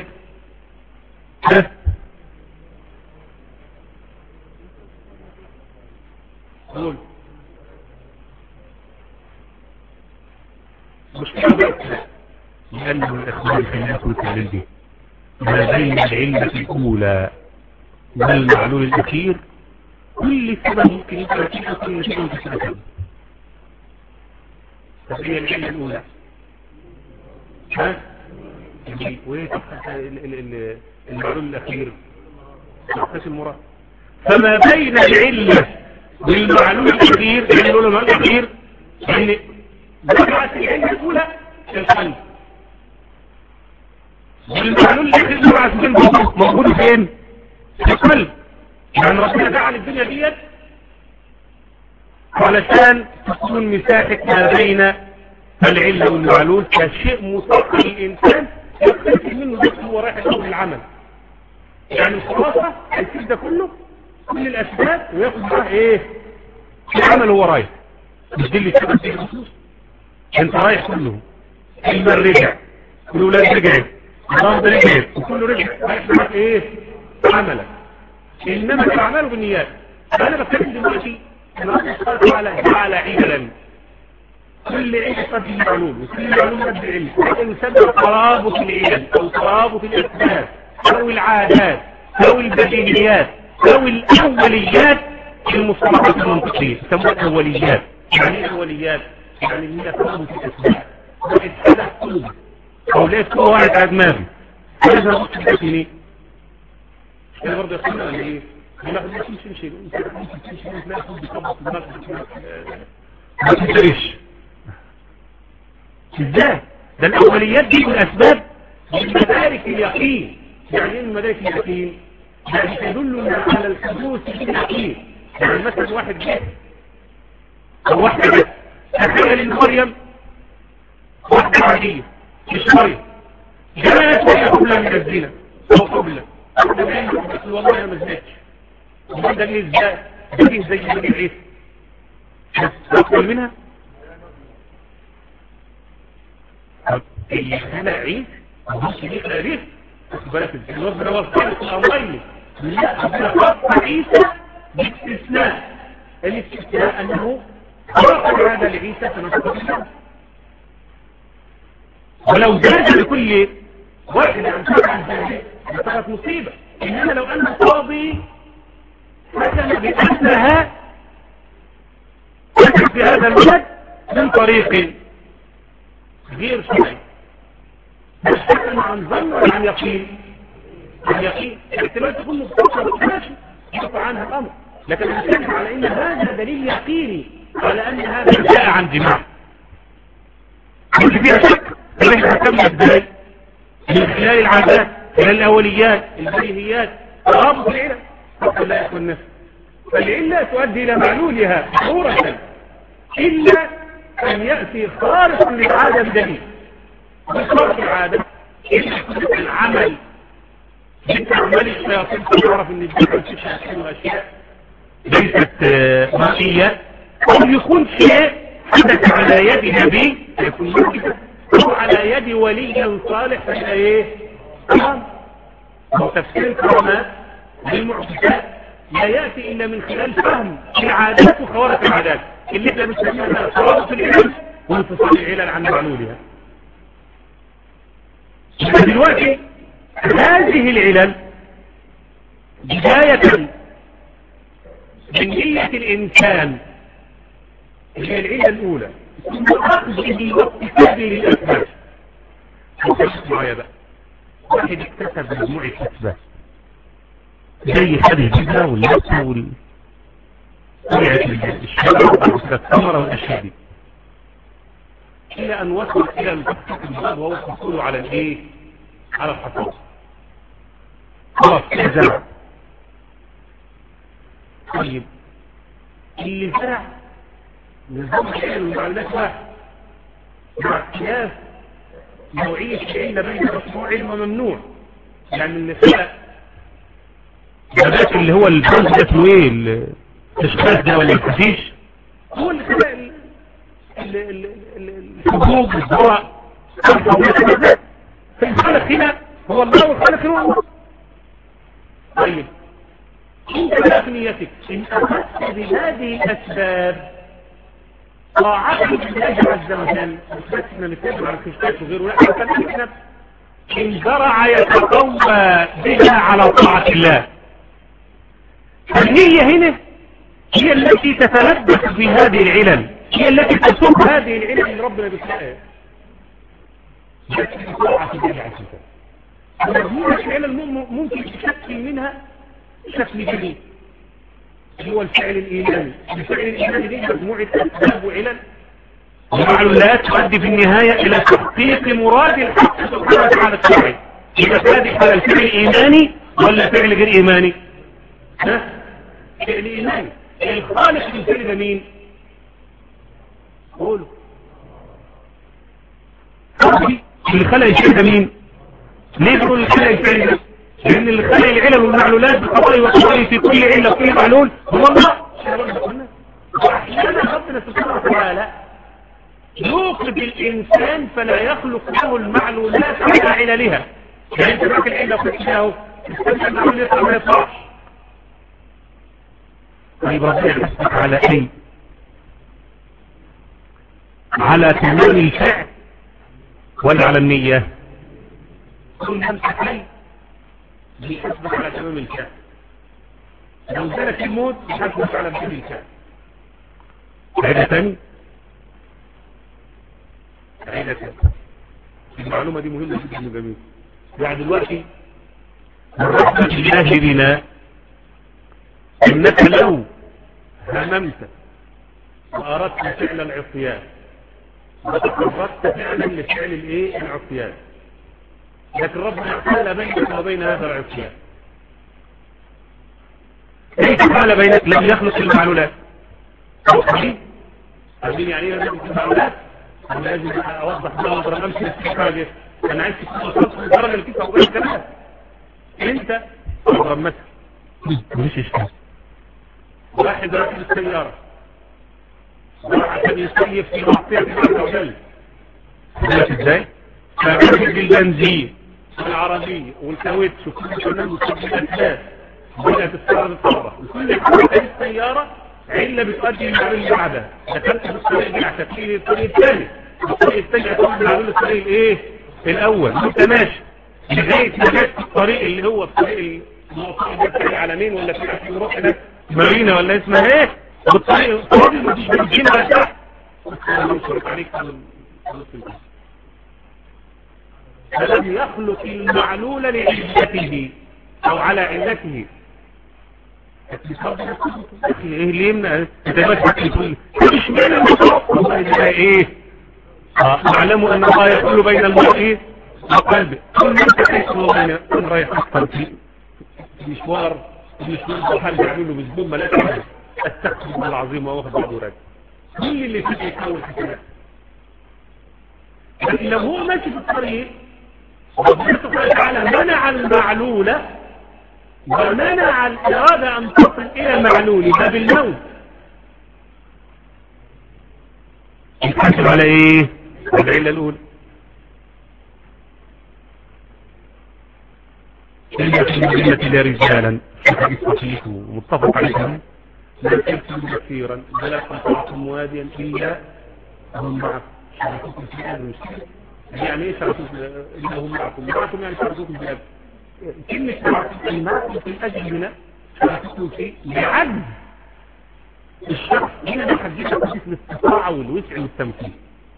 قول مش كده لانه الاخبار في الناس والتعليل دي ما بين العلة الاولى والمعلول الاخير كل سبب ممكن يكون نتيجه كل شيء ممكن يكون. طب هي العلة الأولى ها؟ وإيه المعلول الأخير؟ تحتاج المراد. فما بين العلة والمعلول الأخير العلة الأولى والمعلول الأخير يعني بدأت العلة الأولى القلب والمعلول الأخير طبعا موجود فين؟ في القلب. يعني ربنا جعل الدنيا ديت علشان تكون مساحة ما بين العلة والمعلول كشيء مسطح للإنسان يختلف منه بس هو رايح يقوم العمل. يعني الخلاصة هيسيب ده كله كل الأسباب وياخد معاه إيه العمل هو رايح. مش دي اللي تبقى فيه الخصوص. أنت رايح كله المال رجع والولاد رجعت الضغط رجعت وكله رجع رايح معاك إيه عملك. إنما الأعمال بالنيات. أنا بتكلم دلوقتي الله تعالى جعل عيلا كل عيل قد معلوم وكل معلوم قد علم يسمى ترابط العلل أو ترابط الأسباب أو العادات أو البديهيات أو الأوليات المصطلحات المنطقية يسموها الأوليات. يعني ايه أوليات؟ يعني هي ترابط الأسباب واحد فتح قلوب أو ليس كل واحد على دماغي هذا ربط الأسباب. أنا برضه يقول لي إيه لا ما تمشي شيء انت تمشي لا تاخذ بطبط دماغك ما تدريش ازاي. ده الاوليات دي والاسباب من مدارك اليقين. يعني ايه مدارك اليقين؟ يعني تدل على الحدوث اليقين. يعني مثلا واحد جه او واحده جت تخيل ان مريم واحده عاديه مش مريم جاءت وهي قبلة من الزنا او قبلة والله انا ما زنتش وده دليل ازاي دليل زي دليل عيسى اقبل منها اللي خلق عيسى مش اللي خلق عيسى بالك الوصف ده وصف الامرين لا خلق عيسى باستثناء الاستثناء انه خلق هذا لعيسى فنصبه ولو زاد لكل واحد عن سبع ذلك لصارت مصيبه. انما لو ان القاضي حكم بأنها تجد في هذا الولد من طريق غير شرعي بس حكم عن ظن وعن يقين. عن يقين احتمال تكون مستقبل ماشي يقطع عنها الامر لكن نتكلم على ان هذا دليل يقيني على ان هذا جاء عن جماع مش فيها شك. احنا حكمنا ازاي من خلال العادات خلال الاوليات البديهيات رابط العلم لا يكون نفس فالعلة تؤدي إلى معلولها ضرورة إلا أن يأتي خارق للعادة بدليل. بخارق العادة العمل انت عمل الشياطين تعرف ان الجبل تشهد واشياء ليست مرئية او يكون شيء حدث على يد نبي يكون معجزة او على يد ولي صالح فإذا ايه تمام. وتفسير الكرامات للمعجزات لا يأتي إلا من خلال فهم العادات وخوارق العادات اللي احنا بنسميها خوارق العلل وانفصال العلل عن معلولها. دلوقتي هذه العلل بداية من نية الإنسان هي العلة الأولى ثم أخذه واكتسابه للأسباب. معايا بقى واحد اكتسب مجموعة أسباب زي خد الجبنة واللبسة وال الشجرة والثمرة والأشياء دي إلى أن وصل إلى الفتح الباب وهو حصوله على الإيه؟ على الحصول. خلاص زرع. طيب اللي زرع نظام العلم والمعلومات واحد مع اختلاف نوعية العلة بين مشروع علم وممنوع. يعني اللي خلق اللي هو الفرز ده اسمه ايه التشخيص ده ولا الكفيش هو اللي خلق الحبوب والذرة فالخلق هنا هو الله والخلق هو الله. طيب انت بقى نيتك ان اخذت بهذه الاسباب طاعتك لله عز وجل بس احنا نتكلم عن الكشتات وغيره لا احنا ان زرع يتقوى بها على طاعة الله. النية هنا هي التي تتلبس في هذه العلل هي التي تسوق هذه العلل اللي ربنا بيسمعها مجموعة العلل ممكن تشكل منها شكل جديد هو الفعل الإيماني. الفعل الإيماني دي مجموعة أسباب وعلل ومعلولات تؤدي في النهاية إلى تحقيق مراد الحق سبحانه وتعالى الشرعي. إذا كان على الفعل الإيماني ولا فعل غير إيماني؟ ها؟ فعل إيماني. الخالق للفعل ده مين؟ قولوا. اللي خلق الشيء ده مين؟ ليه بيقول اللي خلق الشيء ده؟ لان اللي خلق العلل والمعلولات بقضاء وقضاء في كل علة وكل معلول هو الله. واحيانا ربنا سبحانه وتعالى يوقف الانسان فلا يخلق له المعلولات على عللها. يعني انت معك العلة وكلها اهو تستمع المعلول يطلع ما يطلعش. طيب ربنا يحسبك على ايه؟ على تمام الفعل ولا على النية؟ كل همسة حي بيحسبك على تمام الفعل. لو جالك الموت بيحسبك على تمام الفعل. عيدة تاني عيدة تاني. المعلومة دي مهمة جدا وجميلة. يعني دلوقتي رحمة الله بنا انك لو هممت وأردت فعل العصيان وتقربت فعلا لفعل الايه العصيان، لكن ربنا حال بينك وبين هذا العصيان. كيف حال بينك؟ لم يخلق المعلولات. صحيح؟ عارفين يعني ايه لازم المعلولات؟ انا لازم اوضح نظرا امشي في حاجه. انا عايز تكون درجه اللي فيها وغير كمان انت اضرب مثل مش اشكال. واحد راكب السياره عشان يسيف في معصيه الله وجل. عرفت ازاي؟ فعرفت بالبنزين والعربيه والكاوتش وكل كمان وكل الاساس بدات السياره تتطور وكل حاجه السياره عله بتؤدي المعلول اللي بعدها. دخلت في الطريق بتاع تفكير الطريق الثاني، الطريق الثاني هتكون المعلول الطريق الايه؟ الاول. وانت ماشي لغايه ما جت الطريق اللي هو الطريق الموصول ده في العالمين ولا في نروح هناك مارينا ولا اسمها ايه؟ والطريق الطريق مفيش بنزين ولا تحت. فلم يخلق المعلول لعلته او على علته. ايه اللي يمنع انت ما تحكي تقول مش معنى والله ده ايه؟ اعلم ان الله يحول بين المرء وقلبه. كل ما انت تحس والله انا رايح احصل في مشوار المشوار حد يعمل له بزبون ملاك استغفر الله العظيم واخد بعضه راجع. كل اللي فيه يحاول حسنات. لكن لو هو ماشي في الطريق ربنا سبحانه وتعالى منع المعلولة ومنع الإرادة أن تصل إلى المعلول ده بالموت. يتحسب على إيه؟ العلة الأولى. إلا في المدينة لا رجالا في حديث صحيح ومتفق عليهم لا تكتبوا كثيرا ولا تقطعكم واديا إلا هم معكم. شركوكم في الأرض المسلمين. يعني إيه شركوكم إلا هم معكم؟ معكم يعني شركوكم في الأرض. كلمة شركوكم معكم في الأجل هنا شركوكم في لعجز الشخص. هنا ده حديث حديث الاستطاعة والوسع والتمكين.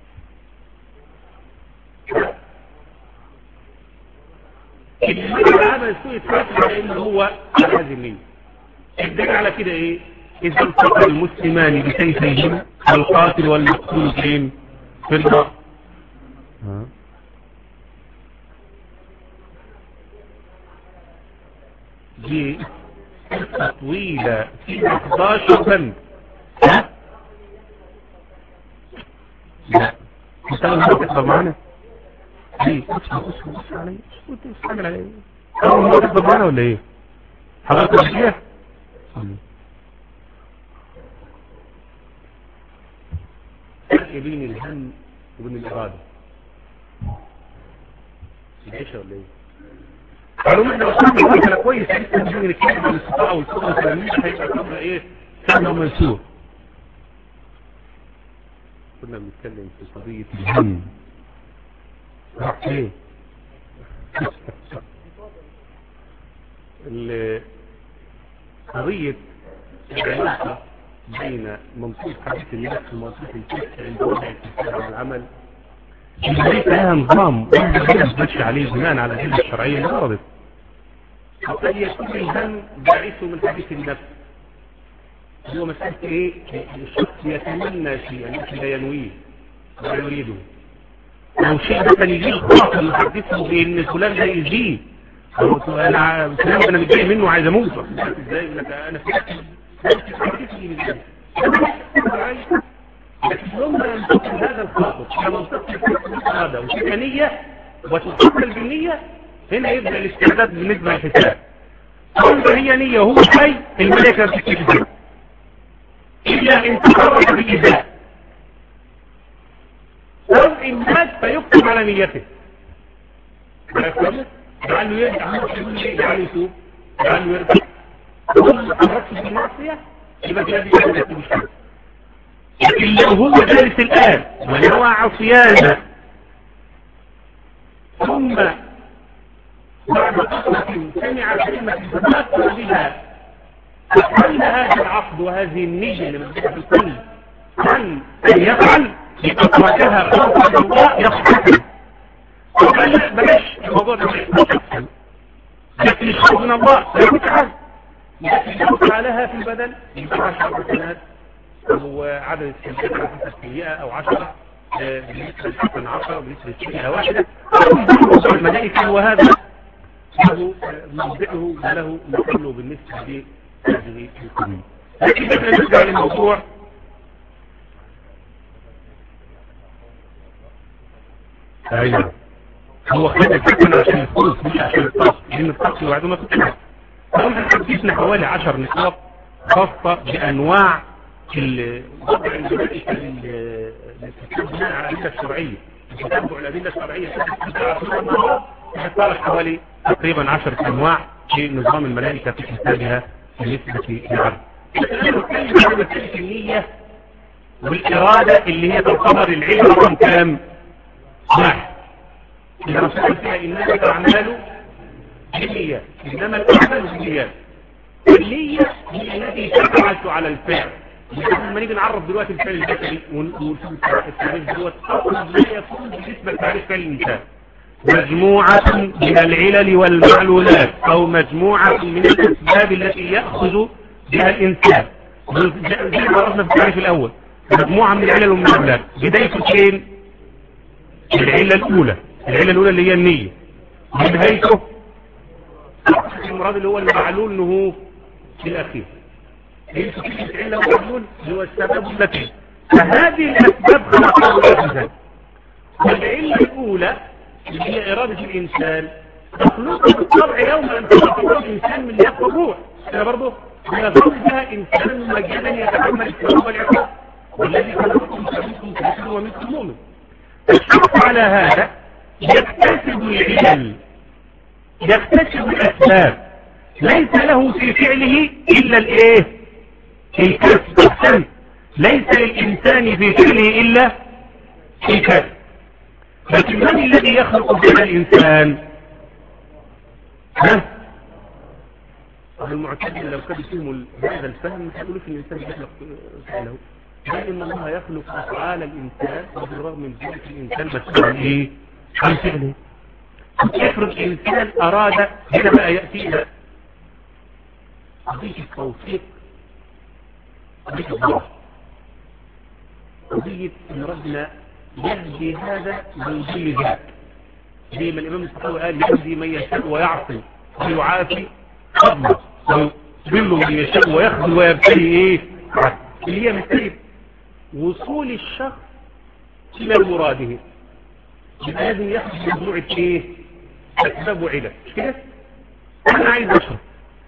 الدليل على السوء يتحاسب على ان هو على هذه النية. الدليل على كده ايه؟ اذا التقى المسلمان بسيفيهما القاتل والمقتول فين؟ في النار. دي طويلة في احد عشر بند. لا انت لازم تحضر معنا. ليه؟ اسمع اسمع اسمع علي اسمع تستعمل علي اول ما تحضر معنا ولا ايه؟ حضرتك الشيخ؟ فرق بين الهم وبين الإرادة العيشة ولا ايه؟ قالوا احنا وصلنا مثلا كويس لسه بين الكلمة والاستطاعة والقدرة والتلميذ هيبقى كلمة ايه؟ كلمة منسوخ. كنا بنتكلم في قضية الهم. راح فين؟ قضية العلاقة بين منطوق حديث النفس ومنطوق الكفر عند وضع التفكير على العمل ليس لها نظام وانت ماشي عليه بناء على الأدلة الشرعية اللي وردت. وقد يكون الهم باعثه من حديث النفس. هو مسألة ايه؟ الشخص يتمنى شيئا لكن لا ينويه ولا يريده. لو شيء مثلا يجي الخاطر يحدثه بان فلان ده يجيه انا فلان انا متضايق منه وعايز اموت. ازاي لك انا في حدثني ازاي لكن لما ينتقل هذا الخاطب إلى منطقة الإرادة وتبقى نية وتتحمل بالنية، هنا يبدأ الاستعداد بالنسبة للحساب. طالما هي نية وهو حي الملائكة بتكتب إلا إن تقرب بالإزاء أو إن مات فيكتب على نيته. لعله يرجع لعله يتوب لعله يرجع ثم أردت بالمعصية يبقى الذي يكتب الشيء. لكن لو هو جالس الآن ونوى عصيانا ثم بعد فترة سمع كلمة تتأثر بها فحل هذا العقد وهذه النية اللي موجودة في الكل عن أن يفعل يتركها خوفا من الله يصحح. وقال بلاش الموضوع ده يصحح، لكن الخوف من الله لا يفعل، لكن لو فعلها في البدن يبقى عشر سنوات أو عدد السنوات السيئة أو عشرة بالنسبة لحسن عشرة بالنسبة للسيئة واحدة أو الملائكة، وهذا له موضعه وله محله بالنسبة لهذه القضية. لكن احنا نرجع للموضوع. ايوه هو خد الفتنة عشان الفلوس مش عشان الطاق، لأن الطاق وبعده ما فتنة. فهم حديثنا حوالي عشر نقاط خاصة بأنواع الوضع الملائكة للتتبع على الأدلة الشرعية. تتبع الأدلة الشرعية تتبع حوالي تقريبا عشرة أنواع في نظام الملائكة في حسابها بالنسبة للعبد. مسألة النية والإرادة اللي هي تعتبر العلم رقم كام؟ واحد. إذا رسول فيها إنما الأعمال بالنية، إنما الأعمال بالنية. النية هي التي تبعث على الفعل. لما نيجي نعرف دلوقتي الفعل البشري ونشوف التعريف دلوقتي أقل ما يكون بالنسبة لتعريف فعل الإنسان مجموعة من العلل والمعلولات أو مجموعة من الأسباب التي يأخذ بها الإنسان. زي ما عرفنا في التعريف الأول مجموعة من العلل والمعلولات. بداية فين؟ العلة الأولى، العلة الأولى اللي هي النية. نهايته المراد اللي هو المعلول انه في الأخير. هي العلة والمعلول هو السبب التي فهذه الأسباب خلقها الإنسان. والعلة الأولى اللي هي إرادة الإنسان تخلق بالطبع يوم أن تخلق الإنسان من يقوى الروح. أنا برضو نظر بها إنسان مجانا يتحمل الثواب والعقاب والذي خلقكم فمنكم كافر ومنكم مؤمن. الشخص على هذا يكتسب العلل يكتسب الأسباب، ليس له في فعله إلا الإيه؟ الكسب. ليس للإنسان في فعله إلا الكسب. لكن من الذي يخلق بها الإنسان؟ ها؟ المعتدل لو كان فيهم هذا الفهم يقولوا في الإنسان يخلق فعله، لأن الله يخلق أفعال الإنسان وبالرغم من ذلك الإنسان مسؤول إيه؟ عن فعله. افرض الإنسان أراد هنا بقى يأتي إلى قضية التوفيق، قضية الله، قضية أن ربنا يهدي هذا ويضل ذاك. زي ما الإمام الصحابي قال يهدي من يشاء ويعصي ويعافي فضله ويضل من يشاء ويخذل ويبتلي إيه؟ اللي هي مثل وصول الشخص إلى مراده. يبقى لازم ياخد مجموعة إيه؟ أسباب وعلة. مش كده؟ أنا عايز أشرب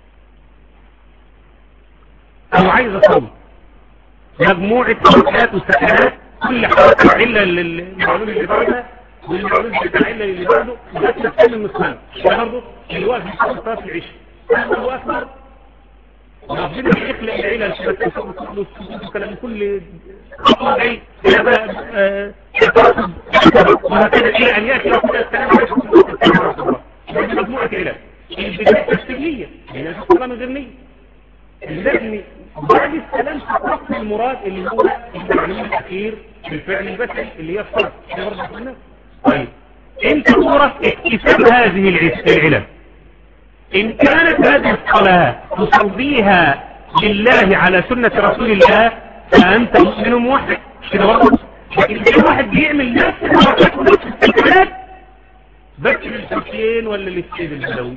أو عايز أصلي، مجموعة حركات وسكنات كل حركة علة للمعلوم اللي بعدها والمعلوم بتاع علة اللي بعده ذات نفسها من مسلم. برضه الواقف في صلاة العشاء الله أكبر ربنا يخلق العلة الشبكة كلام كل أي وهكذا إلى أن يأتي رسول السلام عليه مجموعة علل. البداية السلمية هي السلام غير نية. لازم بعد السلام تطلق المراد اللي هو المعلوم الأخير بالفعل البشري اللي هي الصلاة. طيب انت صورة اكتساب هذه العلل. إن كانت هذه الصلاة تصليها لله على سنة رسول الله فأنت مؤمن موحد. مش كده برضه؟ لكن في واحد بيعمل نفس الحركات ونفس التكبيرات بس للحسين ولا للسيد البدوي؟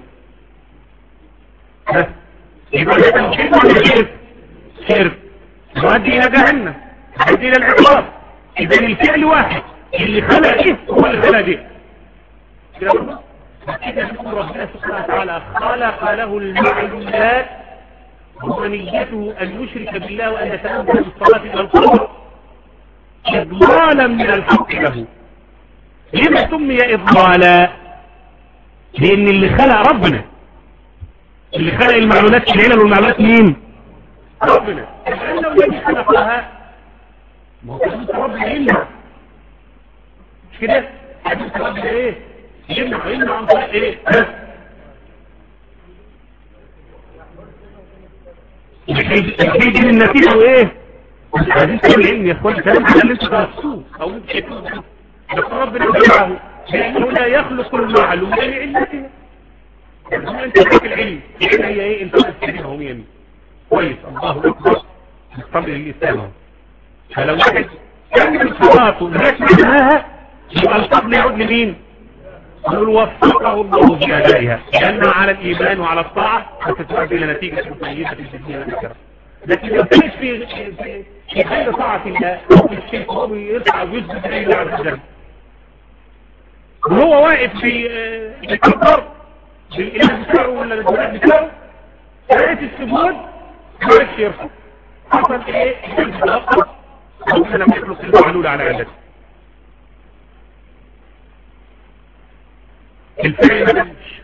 ها؟ يبقى ده تنشيط ولا شرك؟ شرك. يؤدي إلى جهنم. هذه الى الاعتراف. اذا الفعل واحد، اللي خلق ايه هو اللي خلق ايه. كده ربنا سبحانه وتعالى خلق له المعلومات، ونيته ان يشرك بالله وان يتنبه بالصلاه الى القبر اضلالا من الحق له. لما سمي اضلالا؟ لان اللي خلق ربنا، اللي خلق المعلومات العلل والمعلومات مين؟ ربنا. لانه الذي خلقها ما هو كلمه ربنا يمنع، مش كده؟ كلمه ربنا ايه؟ يمنع يمنع عن طريق ايه؟ الحيد من النتيجه وايه؟ هذه العلم يا اخوان، كلام اللي انتوا درستوه او انتوا لكن ربنا يدعه لانه لا يخلق المعلومه لعلتها. انت فاكر العلم العلم هي ايه؟ انت تستخدمهم يمين كويس. الله اكبر بالصبر للاسلام. فلو واحد كمل صلاته الناس معناها يبقى الفضل يعود لمين؟ نقول وفقه الله في ادائها، لانها على الايمان وعلى الطاعه فتتؤدي الى نتيجه طيبه في الدنيا والاخره. لكن لو كانت في في غير طاعه الله في الشيء هو بيرفع ويثبت لله عز وجل، وهو واقف في يكبر بالاله بتاعه ولا الجلال بتاعه، ساعه السجود ما عادش يرفع. حصل ايه؟ يتوقف ربنا لم يخلق المعلول على عدته. الفعل ما ماتش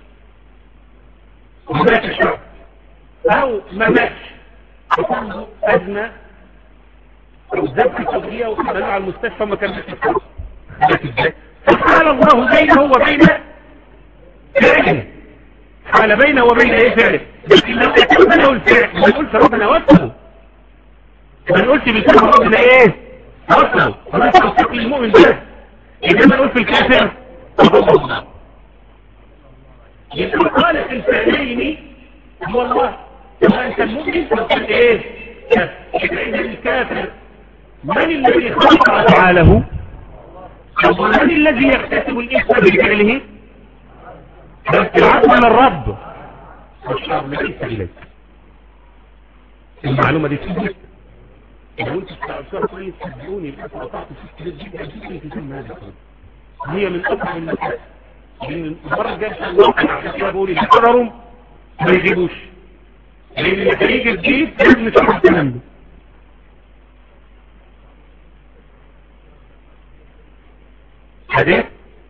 ومات الشرع او ما ماتش وكان ادنى او ذبح التوجيه وخلوه على المستشفى ما كانش يتحرك. فحال الله بينه وبين فعله، حال بينه وبين ايه؟ فعله. لكن لو اتمنه الفعل ما قلت ربنا وصفه، ما قلت بالكلمه ربنا ايه؟ وصفه. فما توصف المؤمن ده انما نقول في الكافر الله. يبقى خالق الفعلين هو الله. وانت المؤمن تقول ايه؟ إذن الكافر من الذي خلق أفعاله؟ من الذي يكتسب الإثم بفعله؟ العبد من الرب والشر ليس إليك. المعلومة دي تثبت. لو انت تستعصر كويس تدعوني بأس وقعت في كتير جدا جدا في سن هذا هي من أصعب المسائل. من المرة الجاية الواقع عشان كده بقول اللي قرروا ما يجيبوش، لأن اللي هيجي الجديد لازم نشوف الكلام ده. حديث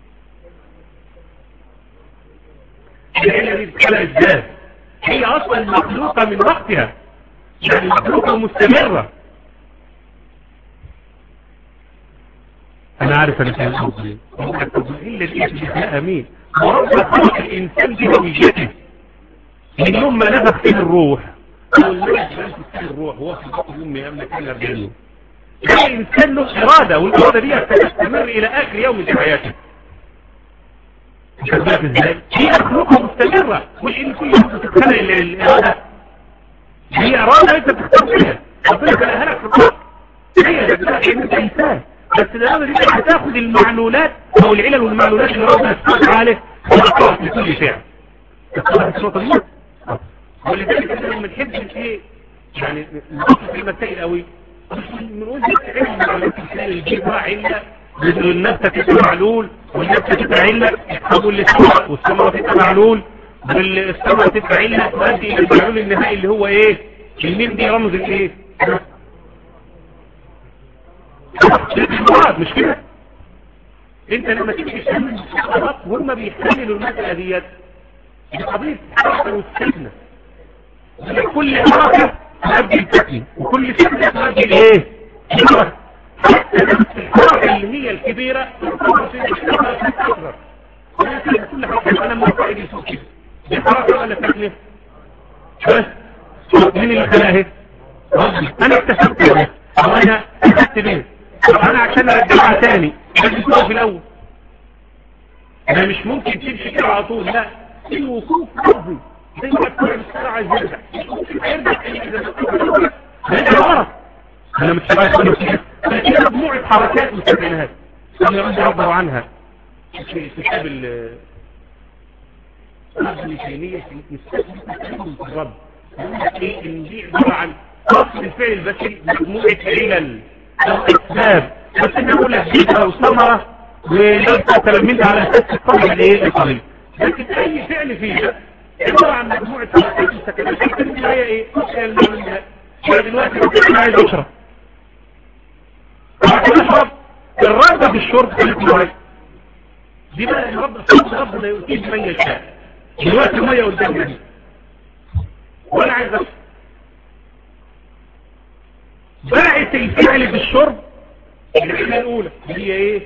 العلة دي بتخلق الذات، هي أصلا مخلوقة من وقتها، يعني مخلوقة مستمرة. أنا عارف أنا كان أقول العلة دي بتخلقها مين؟ ورب خلق الإنسان بهويته من يوم ما نفخ فيه الروح. أول ما نفخ فيه الروح هو في بطن أمي قبل كان أربعين يوم. الإنسان له إرادة، والإرادة دي تستمر إلى آخر يوم في حياته. مش هتبقى إزاي؟ هي مخلوقة مستمرة، مش إن كل يوم تتخلق الإرادة. هي إرادة أنت تختار فيها، ربنا خلقها لك في الأرض. هي تبقى أنت إنسان، بس الإرادة دي هتاخد المعلولات أو العلل والمعلولات اللي ربنا سبحانه وتعالى خلقها في كل فعل. تختارها في النقطة دي. ولذلك إحنا لما نحب إيه؟ يعني نقصد في المسائل قوي. من وجهة علم الجبهة علة والنفسة تبقى معلول والنفسة تبقى علة تحول للسمرة والسمرة تبقى معلول والسمرة تبقى علة تؤدي إلى المعلول النهائي اللي هو إيه؟ الميم دي رمز الإيه؟ مش كده؟ أنت لما تيجي تشمل هم بيحللوا المسألة ديت بقضية حركة والسكنة. كل حركة تؤدي السكنة وكل سكنة تؤدي الايه؟ الحركة. الحركة اللي هي الكبيرة تصغر. كل حركة انا موقع يجي سوق كده. دي حركة ولا سكنة؟ بس مين اللي خلاها؟ ربي. انا اكتشفت ده او انا اخدت بيه. طب انا عشان ارجعها تاني لازم تقف في الاول. انا مش ممكن تمشي كده على طول، لا. الوقوف لحظي زي ما تكون السرعة عايز يرجع يرجع يرجع ورا. انا مش عايز اقول لك هي مجموعة حركات مستقبلها انا عندي اعبر عنها في كتاب ال الكلينية يستخدم في الرب. ان دي عبارة عن اصل الفعل البشري مجموعة علل او اسباب بس انا اقول لك جيبها وثمره ولو تلميذ على اساس الطبع الايه القليل. لكن اي فعل فيه عباره عن مجموعه حركات سكنات هي ايه؟ هي دلوقتي انا عايز اشرب اشرب الرغبه في الشرب كويس دي بقى رب رب ده يؤتيه من يشاء. دلوقتي الميه قدامي وانا عايز اشرب باعت الفعل بالشرب الحاله الاولى هي ايه؟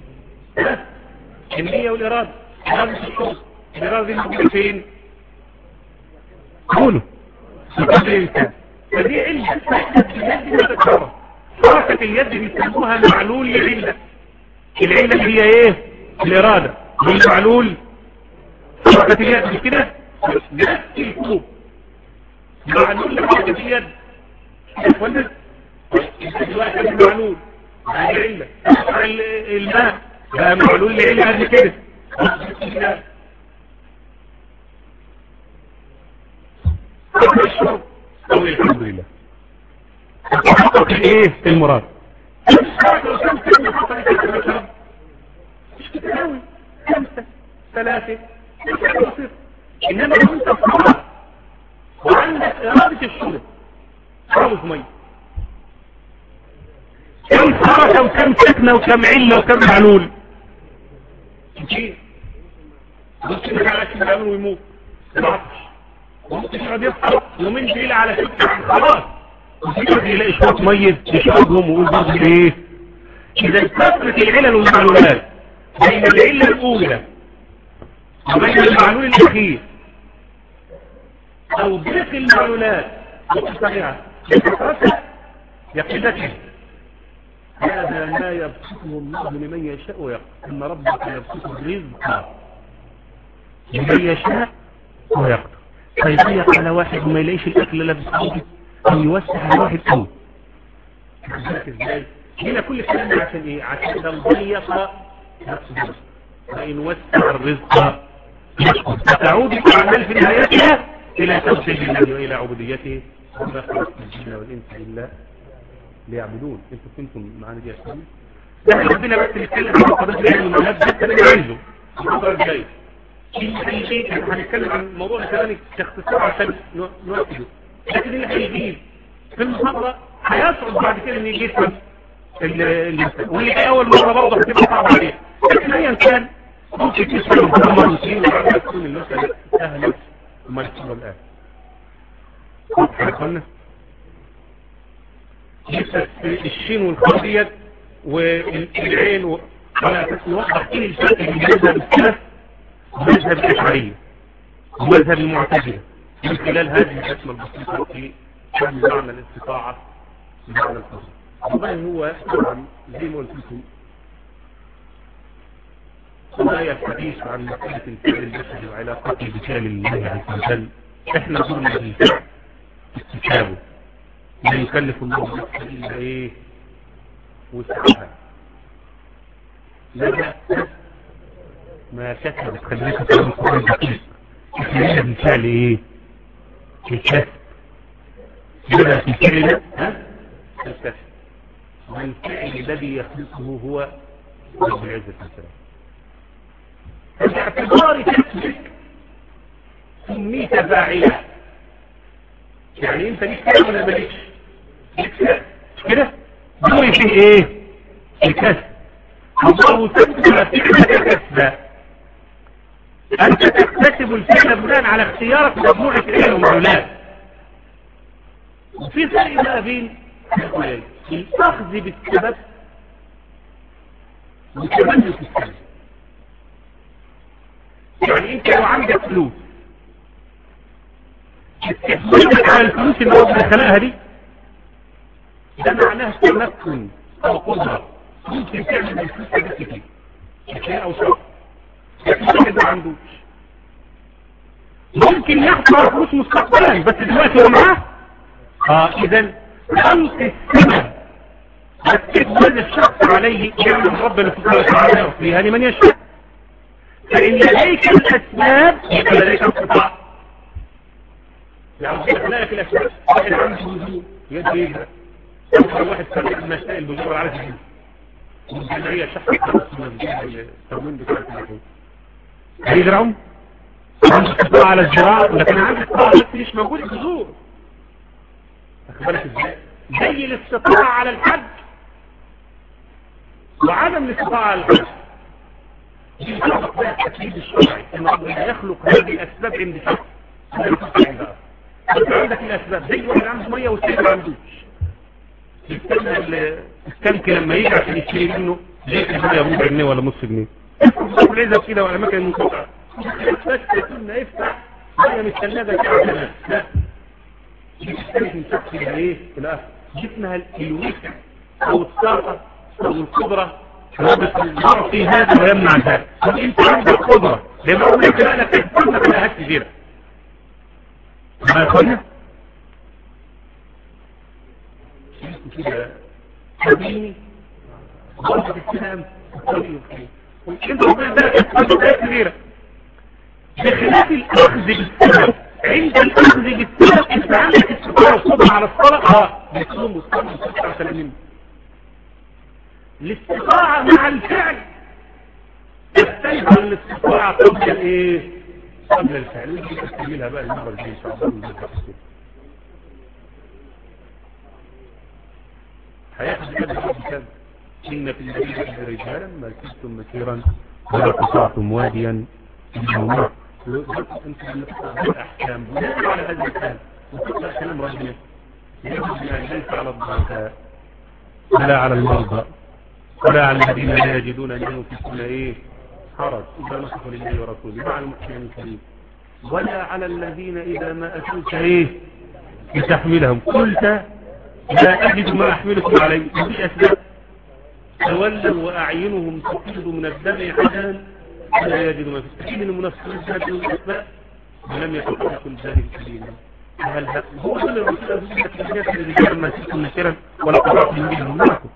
النيه والاراده. اراده الشرب الاراده دي موجوده فين؟ قولوا قبل الانسان. فدي علة اليد بتتكرر. حركة اليد بيسموها معلول لعلة. العلة اللي هي ايه؟ الارادة. والمعلول حركة اليد مش كده؟ نفس الكوب معلول لحركة اليد. ولا دلوقتي المعلول العلة الماء بقى معلول لعلة قبل كده. الشرب قول الحمد لله ايه المراد مش كده قوي خمسة ثلاثة انما انت صعب وعندك ارادة الشرب حرب مية كم حركة وكم سكنة وكم علة وكم معلول كتير بس كده على كده يعمل ويموت العطش ممكن يقعد يفطر يومين دقيقة على فكرة خلاص وفكرة يلاقي شوية مية يشربهم ويقول برضه ايه اذا كثرة العلل والمعلولات بين العلة الاولى وبين المعلول الاخير او ضيق المعلولات صحيحة بكثرتها يقيدتها هذا ما يبسطه الله لمن يشاء ويقدر ان ربك يبسطه الرزق لمن يشاء ويقدر فيضيق على واحد وما يلاقيش الاكل لا بصوته او يوسع على واحد قوي. ازاي هنا كل كلام عشان ايه؟ عشان لو ضيق يصبر وان وسع الرزق يشكر فتعود الاعمال في نهايتها الى توحيد الله والى عبوديته وما خلقت الجن والانس الا ليعبدون. انتوا كنتم معانا دي يا شباب ده ربنا بس بيتكلم عن قضيه العلم والنبذ ده اللي عايزه المره الجايه احنا هنتكلم عن موضوع كمان باختصار عشان نوقفه. لكن اللي هيجيب في المحاضرة هيصعب بعد كده ان يجي يفهم واللي جاي اول مرة برضه هتبقى صعبة عليه. لكن ايا كان ممكن تسمع المحاضرة مرتين وبعد تكون المسألة سهلة وما يحصل الآن. حرقنا الشين والخاضية والعين وعلى اساس نوضح ايه الفرق بين مذهب السلف ومذهب الاشعرية ومذهب المعتزلة من خلال هذه الحكمة البسيطة في فهم معنى الاستطاعة بمعنى القصد. والله هو طبعا زي ما قلت لكم قضايا الحديث عن مسألة الفعل البشري وعلاقته بفعل الله عز وجل احنا قلنا بالفعل استجابه لا يكلف الله نفسا الا ايه وسعها لا ما كتبت خليك في القرآن الدقيق احنا بالفعل ايه الكسب يبقى في الفعل ها الكسب والفعل الذي يخلقه هو رب العزة والسلام. باعتبار كسبك سميت فاعلا يعني انت ليك كسب ولا مالكش ليك كسب كده دوري فيه ايه الكسب الله تكتب فعلك كسبا انت تكتسب الفعل بناء على اختيارك مجموعة العلم والمعلومات. وفي فرق بقى بين الاخذ بالسبب والتملك السبب. يعني انت لو عندك فلوس استحمالك على الفلوس اللي ربنا خلقها دي ده معناه تمكن او قدرة ممكن تعمل الفلوس ده كتير شيء او شيء لكن ما عندوش ممكن يحصل على فلوس مستقبلا بس دلوقتي هو معاه اه اذا خلق السبب هتكتب الشخص عليه يعمل ربنا سبحانه وتعالى يعطيها لمن يشاء. فإن لديك الأسباب يبقى لديك القطاع يعني خلالك الأسباب واحد عنده وزون يد يجرى أول واحد فرق المسائل بالجبر على جديد والجمعية شحة من التموين بتاع التلفون هيزرعهم عنده استطاعة على الزراعة لكن عنده استطاعة بس مش موجود الجذور أخبرك ازاي زي الاستطاعة على الحج وعدم الاستطاعة على الحج دي الأسباب التكليف الشرعي إن ربنا يخلق هذه الأسباب عند شخص أنت عندك الأسباب زي واحد عنده مية والسيد ما عندوش التنك لما يجي عشان يشتري منه ليه المية ربع جنيه ولا نص جنيه يفتح العزب كده ولا مكان منقطع بس كنا يفتح مية من الثلاجة كده لا يختلف من شخص إلى إيه إلى آخر جسمها الوسع أو الطاقة أو القدرة في هذا ويمنع ذلك انت عندك قدرة لما اقول لك لا لك تستنى في اهات كثيرة ما يقولنا كده حبيني غلطة السلام انت ربنا ذلك تستنى في اهات كثيرة بخلاف الاخذ بالسبب عند الاخذ بالسبب انت عندك استطاعة والصبر على الصلاة اه بيصوم والصبر والصبر سلامين الاستطاعة مع الفعل تختلف عن الاستطاعة قبل الايه قبل الفعل ودي تستعملها بقى المرة الجاية ان شاء الله هياخد كده كده ان في الذين رجالا ما كنتم مسيرا ولا قطعتم واديا انه انت الاحكام بناء على هذا الكلام وتقرا كلام ربنا ليس على الضعفاء ولا على المرضى ولا على الذين لا يجدون أن ينفقون إيه حرج إذا نصفوا لله ورسوله مع المحسنين الكريم ولا على الذين إذا ما أتوك إيه لتحملهم قلت لا أجد ما أحملكم عليه مفيش أسباب تولوا وأعينهم تفيض من الدم حزنا لا يجدوا ما في السبيل من المنافقين هذه الأسباب ولم يتقلق الجاهل الكريم هل هو كل الرسول أزوجة الناس الرجال ما سيكون نشرا ولا قرأت منهم معكم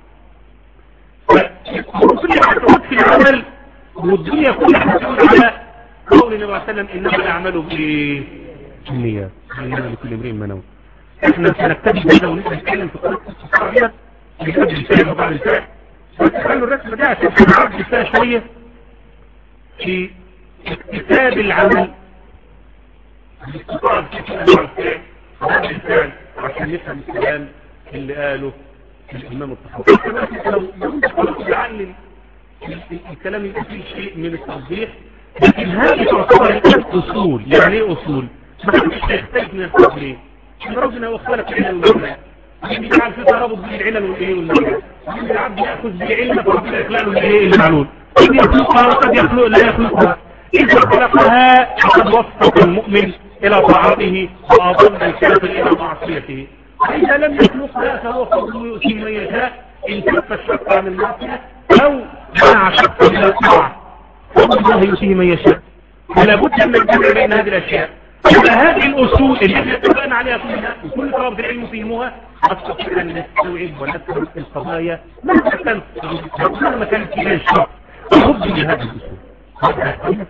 كل حاجة في العمل والدنيا كلها تقول على قول النبي صلى الله عليه وسلم إنما الأعمال بالنيات إنما لكل امرئ ما نوى احنا سنكتبي بهذا ونبقى نتكلم في قصة الصحابية اللي قبل الفعل وبعد الفعل خلوا الرسمة دي عشان نعرف فيها شوية في اكتساب العمل الاستطاعة الفعل وبعد الفعل عشان نفهم الكلام اللي قاله الإمام الطحاوي لو انت قلت تعلم الكلام يبقى فيه شيء من التوضيح لكن هذه تعتبر أصول يعني ايه أصول؟ ما حدش يختلف من التوضيح ربنا وخلق العلم والمعنى يجعل في ترابط بين العلم والايه والمعنى العبد يأخذ بالعلم فربنا يخلق له الايه المعلول قد يخلقها وقد يخلق لا يخلقها إذا خلقها فقد وفق المؤمن إلى طاعته وأضل الكافر إلى معصيته وإذا لم يخلقها فهو فضل يؤتي من يشاء إن كف الشق عن المعصية أو منع شق من الطاعة فضل الله يؤتيه من يشاء فلا بد من الجمع بين هذه الأشياء هذه الأصول اللي اتفقنا عليها كلها وكل طلبة العلم فهموها نستطيع أن نستوعب ونفهم القضايا مهما كانت مهما كانت فيها الشرع نرد لهذه الأصول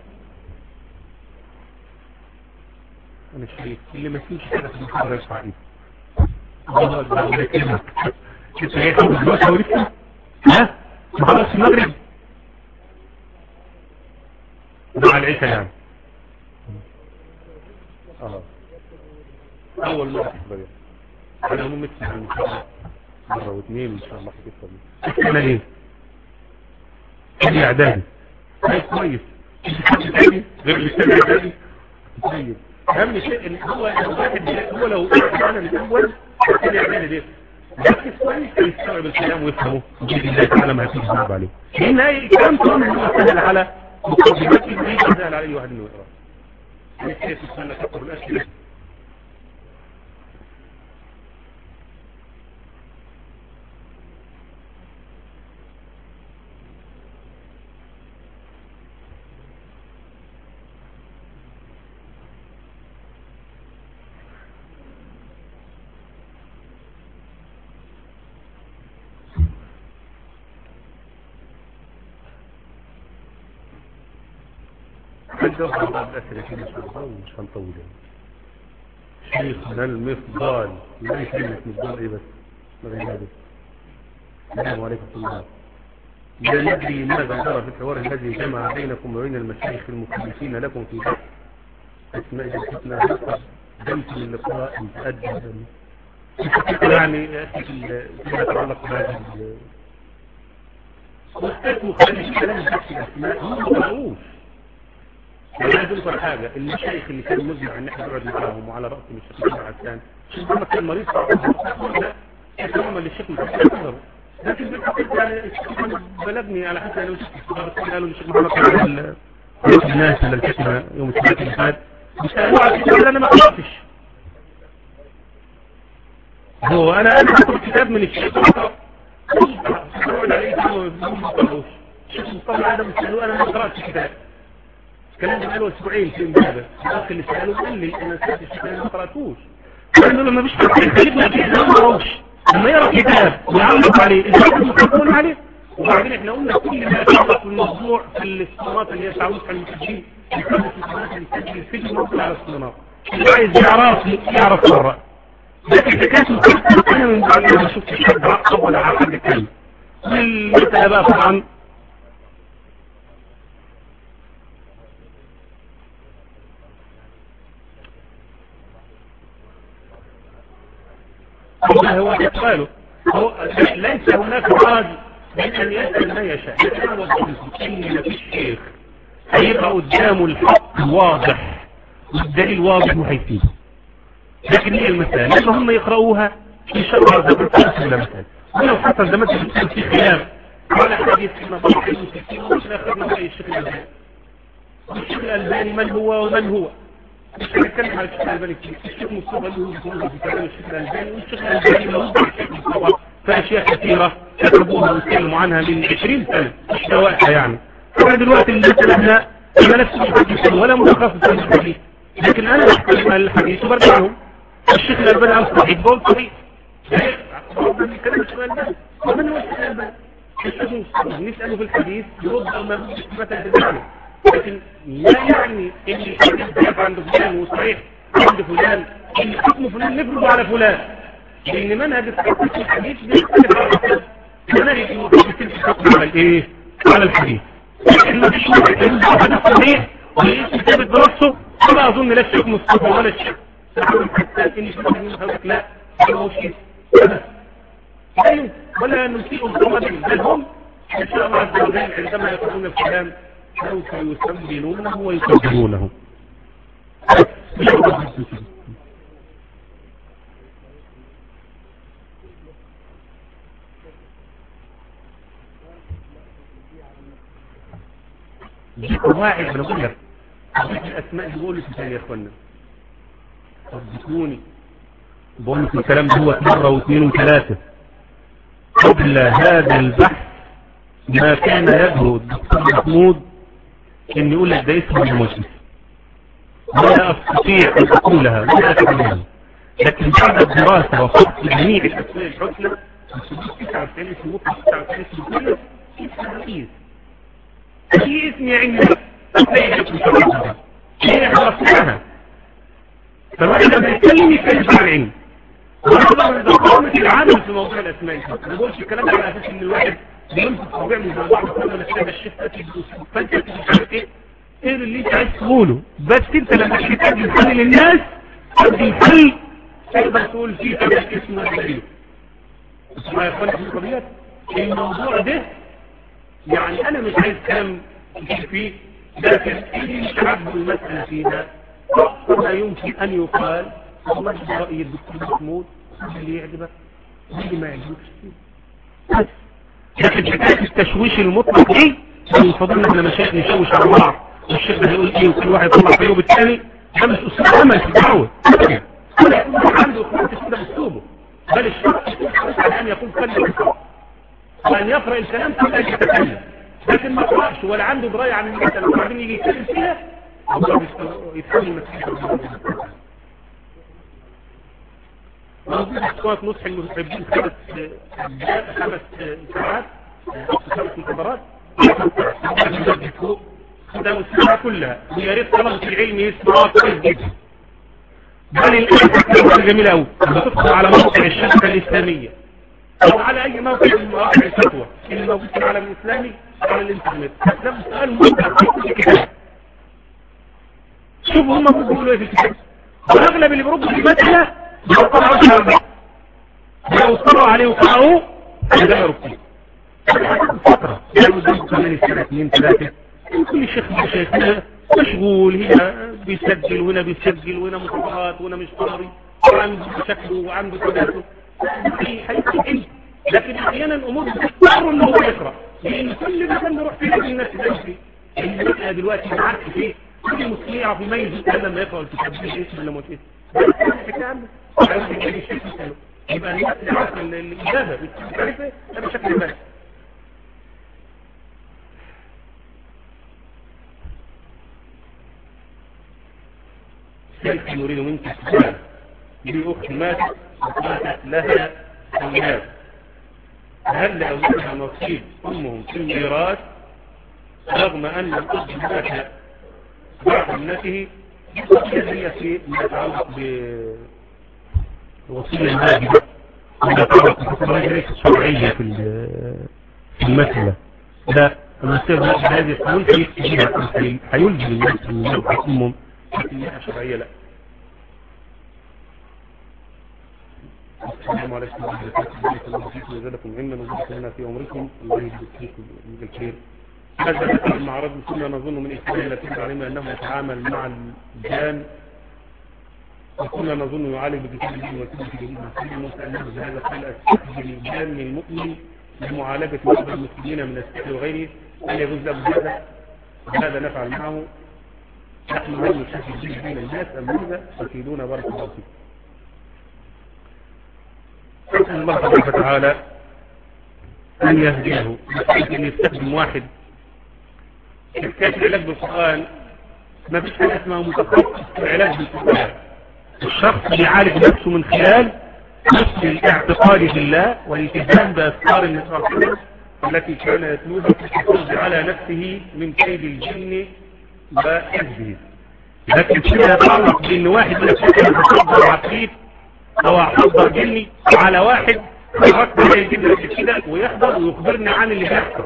أنا شايف اللي ما فيش حاجة في المحاضرة يرفع إيده الله أكبر ولا كلمة كنت هيخلص دلوقتي ولسه ها خلاص المغرب مع العشاء يعني اه اول مرة تحضر انا هم متسع ان شاء الله مرة واثنين ان شاء الله حكيت انا ايه ايه اعدادي كويس كويس غير الاستاذ اعدادي طيب اهم شيء ان هو الواحد هو لو انا من الاول كان اعدادي ده بس كويس يستوعب الكلام ويفهمه باذن الله تعالى ما هتيجي صعب عليه لان اي كلام كله هو سهل على مقدمات جديده سهل على اي واحد انه يقراه أنا كيف أتمنى تقرأ الأسئلة هنجاوب بعض الأسئلة كده مش هنطول يعني شيخنا المفضال لا كلمة مفضال ايه بس ما غير هذا السلام عليكم الله. لا ندري ماذا جرى في الحوار الذي جمع بينكم وبين المشايخ المخلفين لكم في بحث أسماء جلستنا حتى جلسة اللقاء متأدب يعني فيما يتعلق بهذه وحكاية مخالفين كلام بحث الأسماء هم ما قرأوش. يعني عايز أقول لك حاجة، المشايخ اللي كانوا مزمع إن احنا نقعد معاهم وعلى رأس الشيخ عسان الشيخ محمد كان مريض لا يتعلم للشيخ محمد، لكن بالحقيقة يعني بلغني على حسب لو شفت قالوا للشيخ محمد كان الناس اللي الكتبة يوم السبت اللي فات بيسألوا على الكتاب أنا ما قرأتش. هو أنا أنا أقرأ كتاب من الشيخ أقرأ أقول عليه ما قرأوش. الشيخ مصطفى عادة بيسألوا أنا ما قرأتش كتاب. الكلام ده قالوا أسبوعين في المدابة. الأخ اللي سألوا قال لي أنا سألت الشيخ أنا ما قرأتوش. قالوا لما بيش خلينا كده ما قرأوش. لما يرى كتاب ويعلق عليه الكتاب مقرأون عليه. وبعدين احنا قلنا كل ما يتعلق في الموضوع في الاسطوانات اللي هي تعود على المسجين يكون في الاسطوانات اللي تسجل في الموضوع على الاسطوانات اللي عايز يعرف يعرف مرة. لكن حكاية مقرأة أنا من بعد ما شفت الشاب عقب ولا عقب الكلمة المسألة بقى طبعا والله هو يسأله هو ليس هناك حرج بين أن يسأل ما يشاء. لكن هو إن مفيش شيخ هيبقى قدامه الحق واضح والدليل واضح وهيفيده. لكن هي المسألة لما هم يقرأوها في شرع زمان ولا مثلا ولو حصل زمان تكون في خلاف على حديث ما بقى المسلمين ومش أخذنا رأي الشيخ الألباني. الشيخ الألباني من هو ومن هو؟ مش هنتكلم على الشيخ الألباني كتير. الشيخ مصطفى اللي هو يقول في كلام الشيخ الألباني والشيخ الألباني اللي هو الشيخ مصطفى فأشياء كثيرة يكتبوها ويتكلموا عنها من عشرين سنة مش دواءها يعني. فأنا دلوقتي اللي احنا ما نفسي محدثين ولا متخصص في الحديث، لكن أنا أحكم الحديث وبرجعهم. الشيخ الألباني عن صحيح بقول صحيح ربنا الكلام الشيخ الألباني ومن هو الشيخ الألباني؟ الشيخ مصطفى نسأله في الحديث يرد أو ما يرد مثلا في الحديث، لكن لا يعني إن الحديث ضعيف عند فلان وصحيح عند فلان إن حكم فلان نفرضه على فلان. لأن منهج التحقيق في الحديث بيختلف عن الحديث. منهج المحدثين في الحكم على الإيه؟ على الحديث. لكن ما فيش واحد عنده حديث صحيح ويقيس كتابة براسه ولا أظن لا الشيخ مصطفى ولا الشيخ حتى إن الشيخ مصطفى لا هو شيء لا ولا نسيء الضمن بل هم إن شاء الله عز وجل عندما يقولون الكلام سوف يسمونه ويكبرونه. دي قواعد بنقول لك الاسماء اللي بقول لك يا اخوانا صدقوني بقول لك الكلام ده مره واثنين وثلاثه قبل هذا البحث ما كان يجرؤ الدكتور محمود ان يقول لك ده اسم المجلس ولا استطيع ان اقولها ولا اتكلمها. لكن بعد الدراسه وفحص جميع الاسماء الحسنى تسعة وتسعين اسم مطلق تسعة وتسعين اسم كله اسم رئيس في اسم عندنا هي خلصناها. فالواحد لما يتكلم يتكلم عن علم وأيضا إذا قامت العمل في موضوع الأسماء ما بقولش الكلام على أساس إن الواحد بيمسك موضوع من بعض وكل ما تلاقي الشيخ تأتي بأسلوب فأنت تشوف إيه إيه اللي أنت عايز تقوله. بس أنت لما تحتاج الحل للناس تدي الحل تقدر تقول فيه كذا اسم وكذا. اسمع يا إخواني في القضيات الموضوع ده يعني أنا مش عايز كلام كتير فيه، لكن إذا مش عجب المسألة فيها فلا يمكن أن يقال والله ده رأي الدكتور محمود اللي يعجبك واللي ما يعجبكش بس. لكن حكاية التشويش المطلق إيه من فضلنا احنا مشايخ نشوش على بعض والشيخ ده هيقول إيه وكل واحد يطلع في يوم الثاني ده مش أسلوب عمل في الدعوة. كل واحد عنده اخوات كده بأسلوبه بل الشرط على أن يكون كلمة وأن يقرأ الكلام قبل أن يتكلم، لكن ما قرأش ولا عنده دراية عن المسألة وبعدين يجي يتكلم فيها الله يتحمل المسألة. موجود اخوات نصح المحبين خمس خمس ساعات خمس محاضرات ده مسألة كلها ويا ريت طلبة العلم يسمعوا كويس جدا. بل الآن جميلة أوي بتدخل على موقع الشبكة الإسلامية او على اي موقع من مواقع الفتوى اللي موجود في العالم الاسلامي على الانترنت، ده سؤال ممتع في الكتاب. شوفوا هم بيقولوا ايه في الكتاب، واغلب اللي بيردوا في المسألة بيقرأوا الكلام، لو اصطروا عليه وقرأوه ده يربطيه فترة يعني قدام ثمانية سنة اثنين ثلاثة. كل شيخ شيخ مشغول، هنا بيسجل وهنا بيسجل وهنا مخبرات وهنا مش فاضي وعنده شكله وعنده كذا، هيحكي. لكن احيانا الامور بتضطر انه هو يقرا، لان كل مكان بيروح فيه الناس تمشي. المسألة دلوقتي معاك فيه كل مسلم يعرف يميز لما يقرا الكتاب ده اسم ولا مش اسم. يبقى الناس اللي عارفه الاجابه بتعرفها ده بشكل ما. كيف نريد منك سؤال لأخت ماتت وماتت لها أولاد، هل لأولادها نصيب أمهم في الميراث رغم أن الأب مات بعد ابنته؟ هي في ما يتعلق بوصية المال ما يتعلق بالمجلس الشرعية في المسألة. لا، المسألة هذه القانون هيلزم الناس أن يربع أمهم لكنها شرعية. لا. السلام عليكم ورحمة الله وبركاته. وجزاكم علما وجزاكم لنا في عمركم، الله يجزيكم فيكم بالخير. هذا ذكر المعرض كنا نظن من إسرائيل التي تعلم أنه يتعامل مع الجان، وكنا نظن يعالج بكتاب الدين وكتاب الجديد المسلمين وسألناه بهذا قال أستخدم الجان المؤمن لمعالجة بعض المسلمين من السحر وغيره، هل يجوز له هذا؟ وهذا نفعل معه. نحن هل نشاهد به بين الناس أم ماذا؟ تفيدون بارك الله فيكم. أسأل الله سبحانه وتعالى أن يهديه. أن يستخدم واحد كيف العلاج بالقرآن، ما فيش حاجة اسمها متخصص في العلاج بالقرآن. الشخص يعالج نفسه من خلال نفس الاعتقاد بالله والالتزام بأفكار النصارى التي كان يتلوها الحفاظ على نفسه من كيد الجن وحزبه. لكن كده يتعرف بأن واحد من الشيطان يحضر عقيد أو أحضر جني على واحد يركب على الجن كده ويحضر ويخبرني عن اللي بيحصل،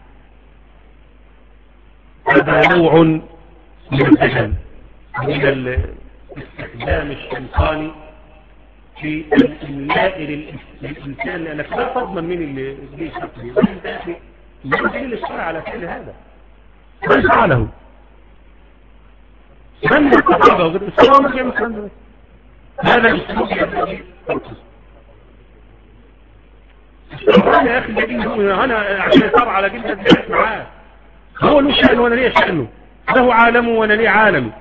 هذا نوع من الدجل، من الاستخدام الشيطاني في الإملاء للإنسان، لأنك لا تضمن من اللي بيشتغل وانت ما دليل الشرع على فعل هذا؟ من فعله؟ من الصحابة وقد الصحابة ما كانوا يفعلون هذا الاسلوب الذي تركز. انا يا اخي الذين انا عشان يصار على جلد الناس معاه، هو له شأن وانا ليه شأنه، له عالمه وانا ليه عالمي.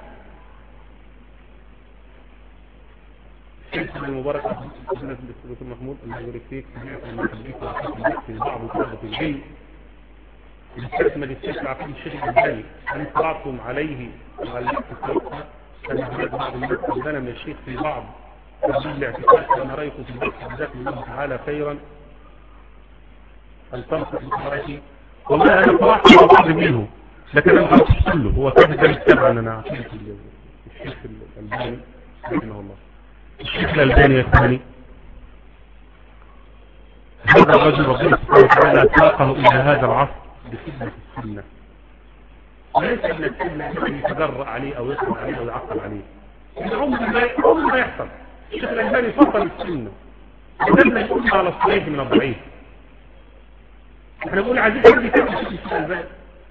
السلام المبارك أخذنا في الدكتور محمود الله يبارك فيك. في بعض طلبة العلم الاستثمار الشيخ عقيد الشيخ الجزائري هل اطلعتم عليه وعلقت الصوت أن هناك بعض الناس عندنا من الشيخ في بعض تبديل الاعتقاد أن رأيكم في البحث جزاكم الله تعالى خيرا أن تنصح بقراءتي. والله أنا قرأت على بعض منه لكن أنا قرأت كله، هو كان ذلك السبع أن أنا عقيد الشيخ الألباني رحمه الله. الشيخ الألباني يا إخواني هذا الرجل ربنا سبحانه وتعالى ساقه إلى هذا العصر بخدمة السنة، وليس من السنة أن يتجرأ عليه أو يصل عليه أو يعقل عليه. عمر ما يحصل. الشيخ الألباني فصل السنة ودلنا الأمة على الصحيح من الضعيف. احنا بنقول عزيز حد يكمل الشيخ الألباني،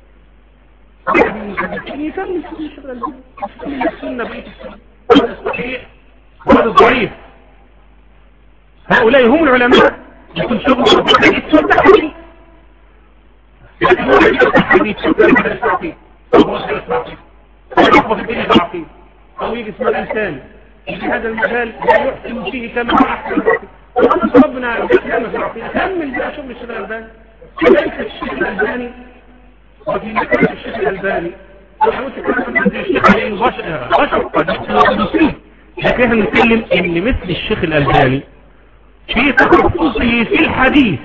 يكمل الشيخ الألباني يكمل السنة بقية السنة الصحيح وهذا الضعيف. هؤلاء هم العلماء يكون شغل الحديث والتحديث، لكن هو الحديث والتحديث أو يجي اسم الإنسان في هذا المجال لا يحسن فيه كما أحسن. وأنا ربنا يحسن في العقيدة كمل بقى شغل الشيخ الألباني. كذلك الشيخ الألباني وفي مكان الشيخ الألباني وحاولت كمان الشيخ الألباني بشر قد يصيب، لكن احنا نتكلم ان مثل الشيخ الألباني في تخصصه في الحديث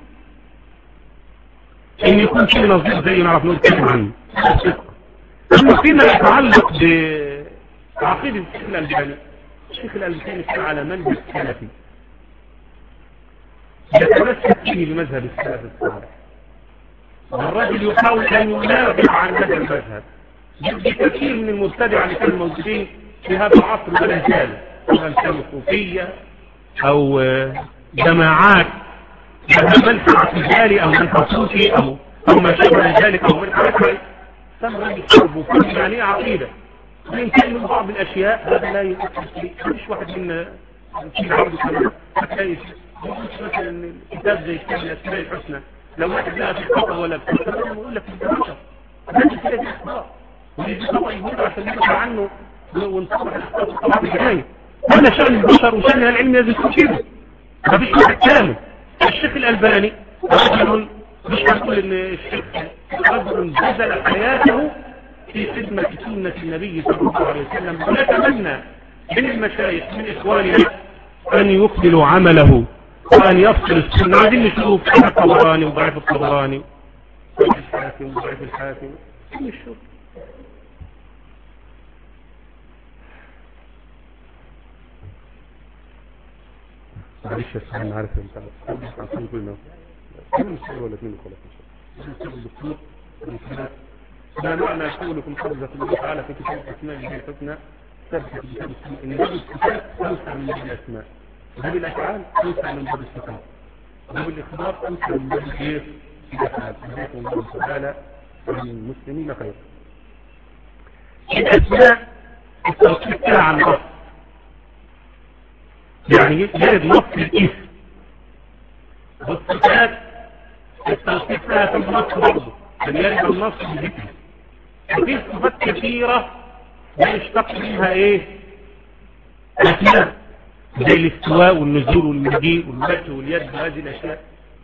ان يكون في نظير زي نعرف نتكلم عنه. اما فيما يتعلق بعقيدة الشيخ الألباني، الشيخ الألباني كان على منهج سلفي تكفيه بمذهب السلف الصالح، والرجل يحاول أن ينافع عن هذا المذهب. كثير من المبتدع اللي كانوا موجودين في هذا العصر ولا زالوا، سواء كانوا صوفية أو جماعات لها منفعة رجالي أو منفعة صوفي أو أو ما شابه ذلك أو منفعة تم الحرب وكل يعني عقيدة. ويمكن من بعض الأشياء هذا لا يؤثر فيه، مش واحد من في عرض كمان هتلاقي مثلا كتاب زي كتاب الأسماء الحسنى لو واحد لقى في خطأ ولا بتاع يقول لك في البشر لازم كده دي أخطاء ويجي خطأ يقول عشان يدفع عنه ونصبح الأخطاء طبعا بالجناية. هذا شأن البشر وشأن العلم لازم يكون كده، ما فيش واحد كامل. الشيخ الألباني رجل مش هنقول ان الشيخ رجل بذل حياته في خدمة سنة النبي صلى الله عليه وسلم، ونتمنى من المشايخ من إخواننا أن يكملوا عمله وأن يفصل السنة. عايزين نشوف ضعيف الطبراني وضعيف الطبراني ضعيف الحاكم وضعيف الحاكم نشوف. معلش يا سيدي انا عارف انت عارفين كلنا كم سؤال ولا اثنين خلاص ان شاء الله. الدكتور ما معنى قولكم حفظة الله تعالى في كتاب الاسماء الحسنى ثبت في كتاب الاسماء ان باب الصفات اوسع من باب الاسماء، باب الافعال اوسع من باب الصفات، باب الاخبار اوسع من باب الغير في الافعال. جزاكم الله تعالى المسلمين خير. الاسماء التوقيت فيها عن نص، يعني يرد نص الاسم، والصفات التوقيت فيها في النص برضه يعني يرد النص بذكر. وفي صفات كثيرة يشتق منها ايه اسماء زي الاستواء والنزول والمجيء والمجد واليد وهذه الاشياء.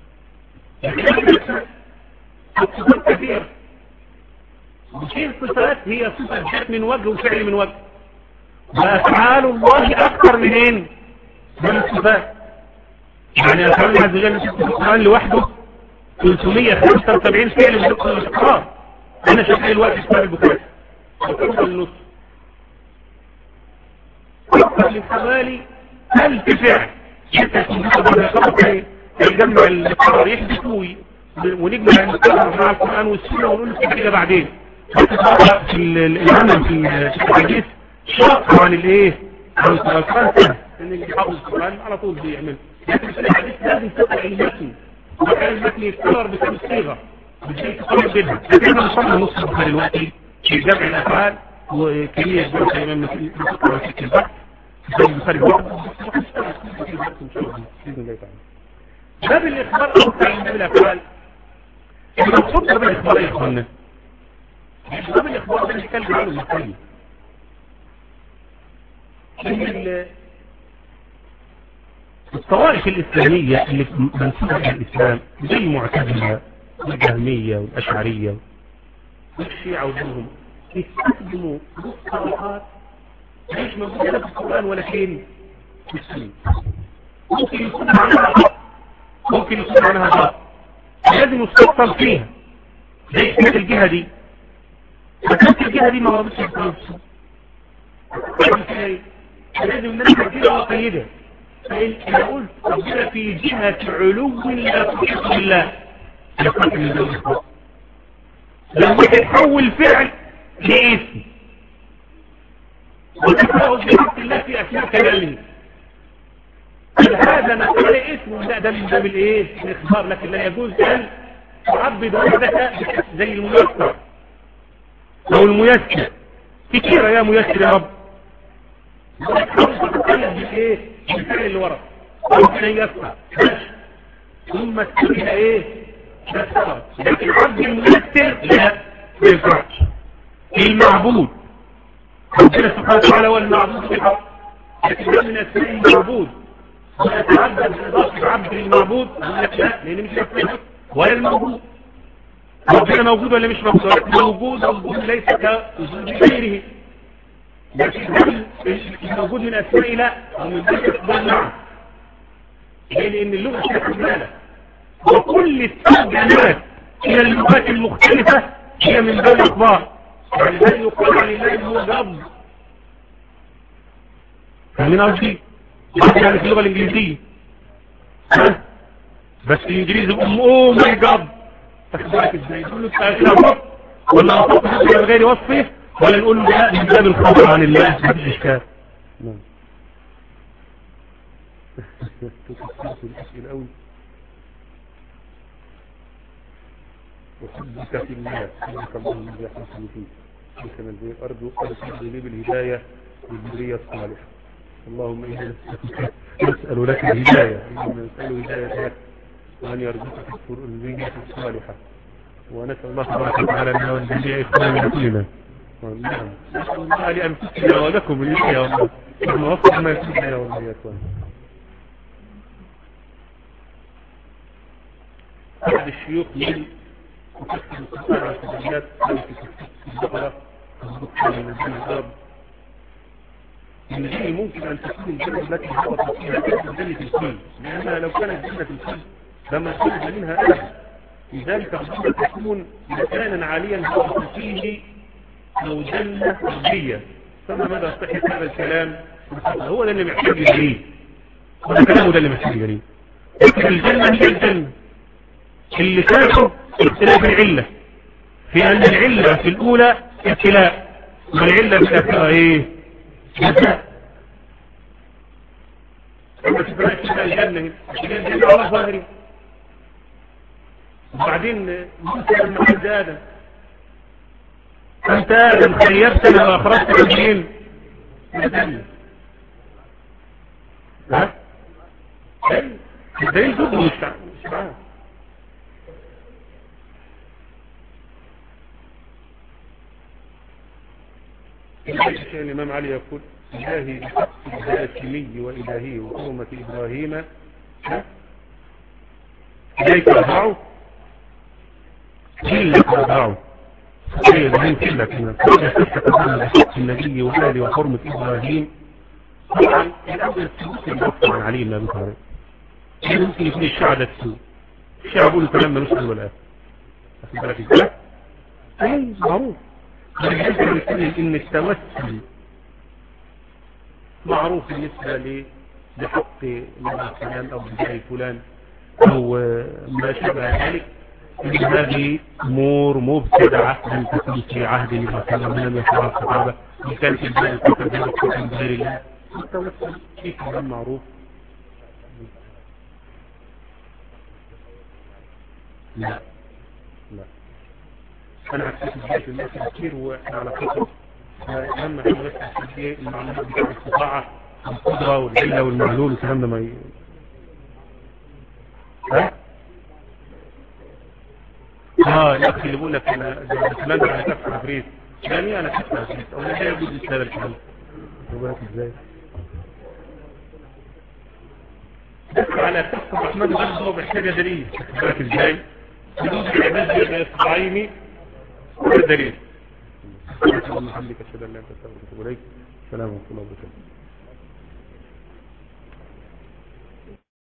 صفات كثيرة وفي الصفات هي صفة ذات من وجه وفعل من وجه، وافعال الله اكثر من ايه من الصفات. يعني افعال الله عز وجل في القرآن لوحده ثلاثمائة وخمسة وسبعين فعل من القرآن. انا شغال الوقت في كتاب البخاري وكتاب النص اكثر من حوالي ألف فعل يجمع القرار يحدثوا ونجمع المقرر مع القرآن والسنة ونقول لك كده بعدين. في العمل في الحديث شاق عن الايه عن القرآن سنة ان اللي حافظ القرآن على طول بيعمل، لكن في الحديث لازم تقرأ المتن وكان المتن يتكرر بكم صيغة بجي تقرب جدا. لكن احنا وصلنا نص البخاري الوقتي في جمع الافعال وكمية جمع الامام في البحث زي البخاري الوقت باب الاخبار اوسع من باب الافعال. المقصود باب الاخبار يا اخوانا باب الاخبار ده بيتكلم عنه المسلمين الطوائف الاسلاميه اللي منسوبه الى الاسلام زي المعتزله والجهمية والأشعرية والشيعة وغيرهم يستخدموا مصطلحات ليش موجودة في القرآن ولا فين في السنة. ممكن يكون عنها ممكن يكون عنها غلط لازم نستفصل فيها زي كانت الجهة دي فكانت الجهة دي ما وردتش في القرآن لازم نرجع فيها وقيدها. فإن قلت ربنا في جهة علو لا تحيط بالله لما تتحول فعل لاسم وتتحول بحق الله في أثناء كلامه هذا نقول اسم لا ده من باب الايه الاخبار. لكن لا يجوز ان تعبد وحدك زي الميسر او الميسر كتيرة يا ميسر يا رب وتتحول بالايه بالفعل اللي ورا ربنا يسر ثم تكون ايه لكن العبد الميسر لا ما ينفعش. المعبود ربنا سبحانه وتعالى هو المعبود في الحق، لكن من اسماء المعبود ويتعبد باضافه عبد المعبود لا لان مش مفهوم ولا الموجود. ربنا موجود ولا مش موجود؟ موجود موجود ليس كوجود غيره، لكن الموجود من اسماء لا ومن ذلك نعم لان اللغه شكلها وكل الترجمات الى اللغات المختلفة هي من باب الاخبار. يعني هل يقال عن الله هو جاب فمن قصدي يعني في اللغة الانجليزية بس الانجليزي بيقول اوه ماي جاد. تخبرك ازاي؟ تقول له انت ولا نصف من غير وصفه، ولا نقول له لا من باب الخبر عن الله مفيش اشكال. نعم. الاسئله قوي. وحبك في الله، حبك الله الذي احسن فيه، كما الذي ارجو ارسل لي بالهدايه للذريه الصالحه. اللهم انا نسال لك الهدايه، اللهم نسال هدايه لك وان يرزقك الذريه الصالحه، ونسال الله تبارك وتعالى لنا ولجميع اخواننا كلنا. نعم. نسال الله لانفسنا ولكم الهدايه والله. نحن وفق ما يكون والله يا اخوان. أحد الشيوخ من وكثر القرآن على التدريات في البقرة والبقرة من الدين الغرب من الجن ممكن أن تكون الجنة التي هبطت فيها جنة الكل، لأنها لو كانت جنة الكل لما خرج منها أحد، لذلك ربما تكون مكانا عاليا هبط فيه أو جنة أرضية. فما مدى صحة هذا الكلام؟ هو ده اللي محتاج يجريه، هذا كلامه ده اللي محتاج يجريه. لكن الجنة هي الجنة اللي كانوا اختلاف العلة في أن العلة في الأولى ابتلاء، والعلة في الأخيرة إيه؟ جزاء. أما تفرق في الجنة الجنة على ظاهري. وبعدين موسى لما عبد آدم أنت آدم خيبتنا وأخرجت منين؟ من الجنة. ها؟ الدليل ضده مش معاه. الإمام علي يقول إلهي بحق الهاشمي وإلهي وحرمة إبراهيم إليك أربعه كلك أربعه هي دين كلك من بحق النبي وآله وحرمة إبراهيم. طبعا الأول السلوك المفضل عن علي بن أبي طالب يمكن يكون الشعب ده السلوك، الشعب يقول الكلام ملوش أول ولا آخر. أخذ بالك إزاي؟ أي معروف. إن التوسل معروف بالنسبة لي بحق الله فلان أو بجاه فلان أو ما شابه ذلك، إن هذه أمور مبتدعة لم تكن في عهد النبي صلى الله عليه وسلم يفعل الصحابة، إن كان في البلد تتبعك من غير الله. التوسل في كلام معروف. لا لا أنا أكتب الجيش الناس كثير وإحنا على فكرة أهم حاجة بس الشيء المعلومات بتاع الاستطاعة القدرة والعلة والمعلول والكلام ده ما ي... ها؟ اه الأخ اللي بقول لك أنا فلان على كف عفريت يعني أنا كف عفريت أو لا يجوز هذا الكلام. ربك إزاي؟ على كف الرحمن برضه محتاجة دليل. ربك إزاي؟ بدون العباد الإسرائيلي ولا دليل. اللهم حمدك أشهد أن لا إله إلا أنت أستغفرك وأتوب إليك. السلام عليكم ورحمة الله وبركاته.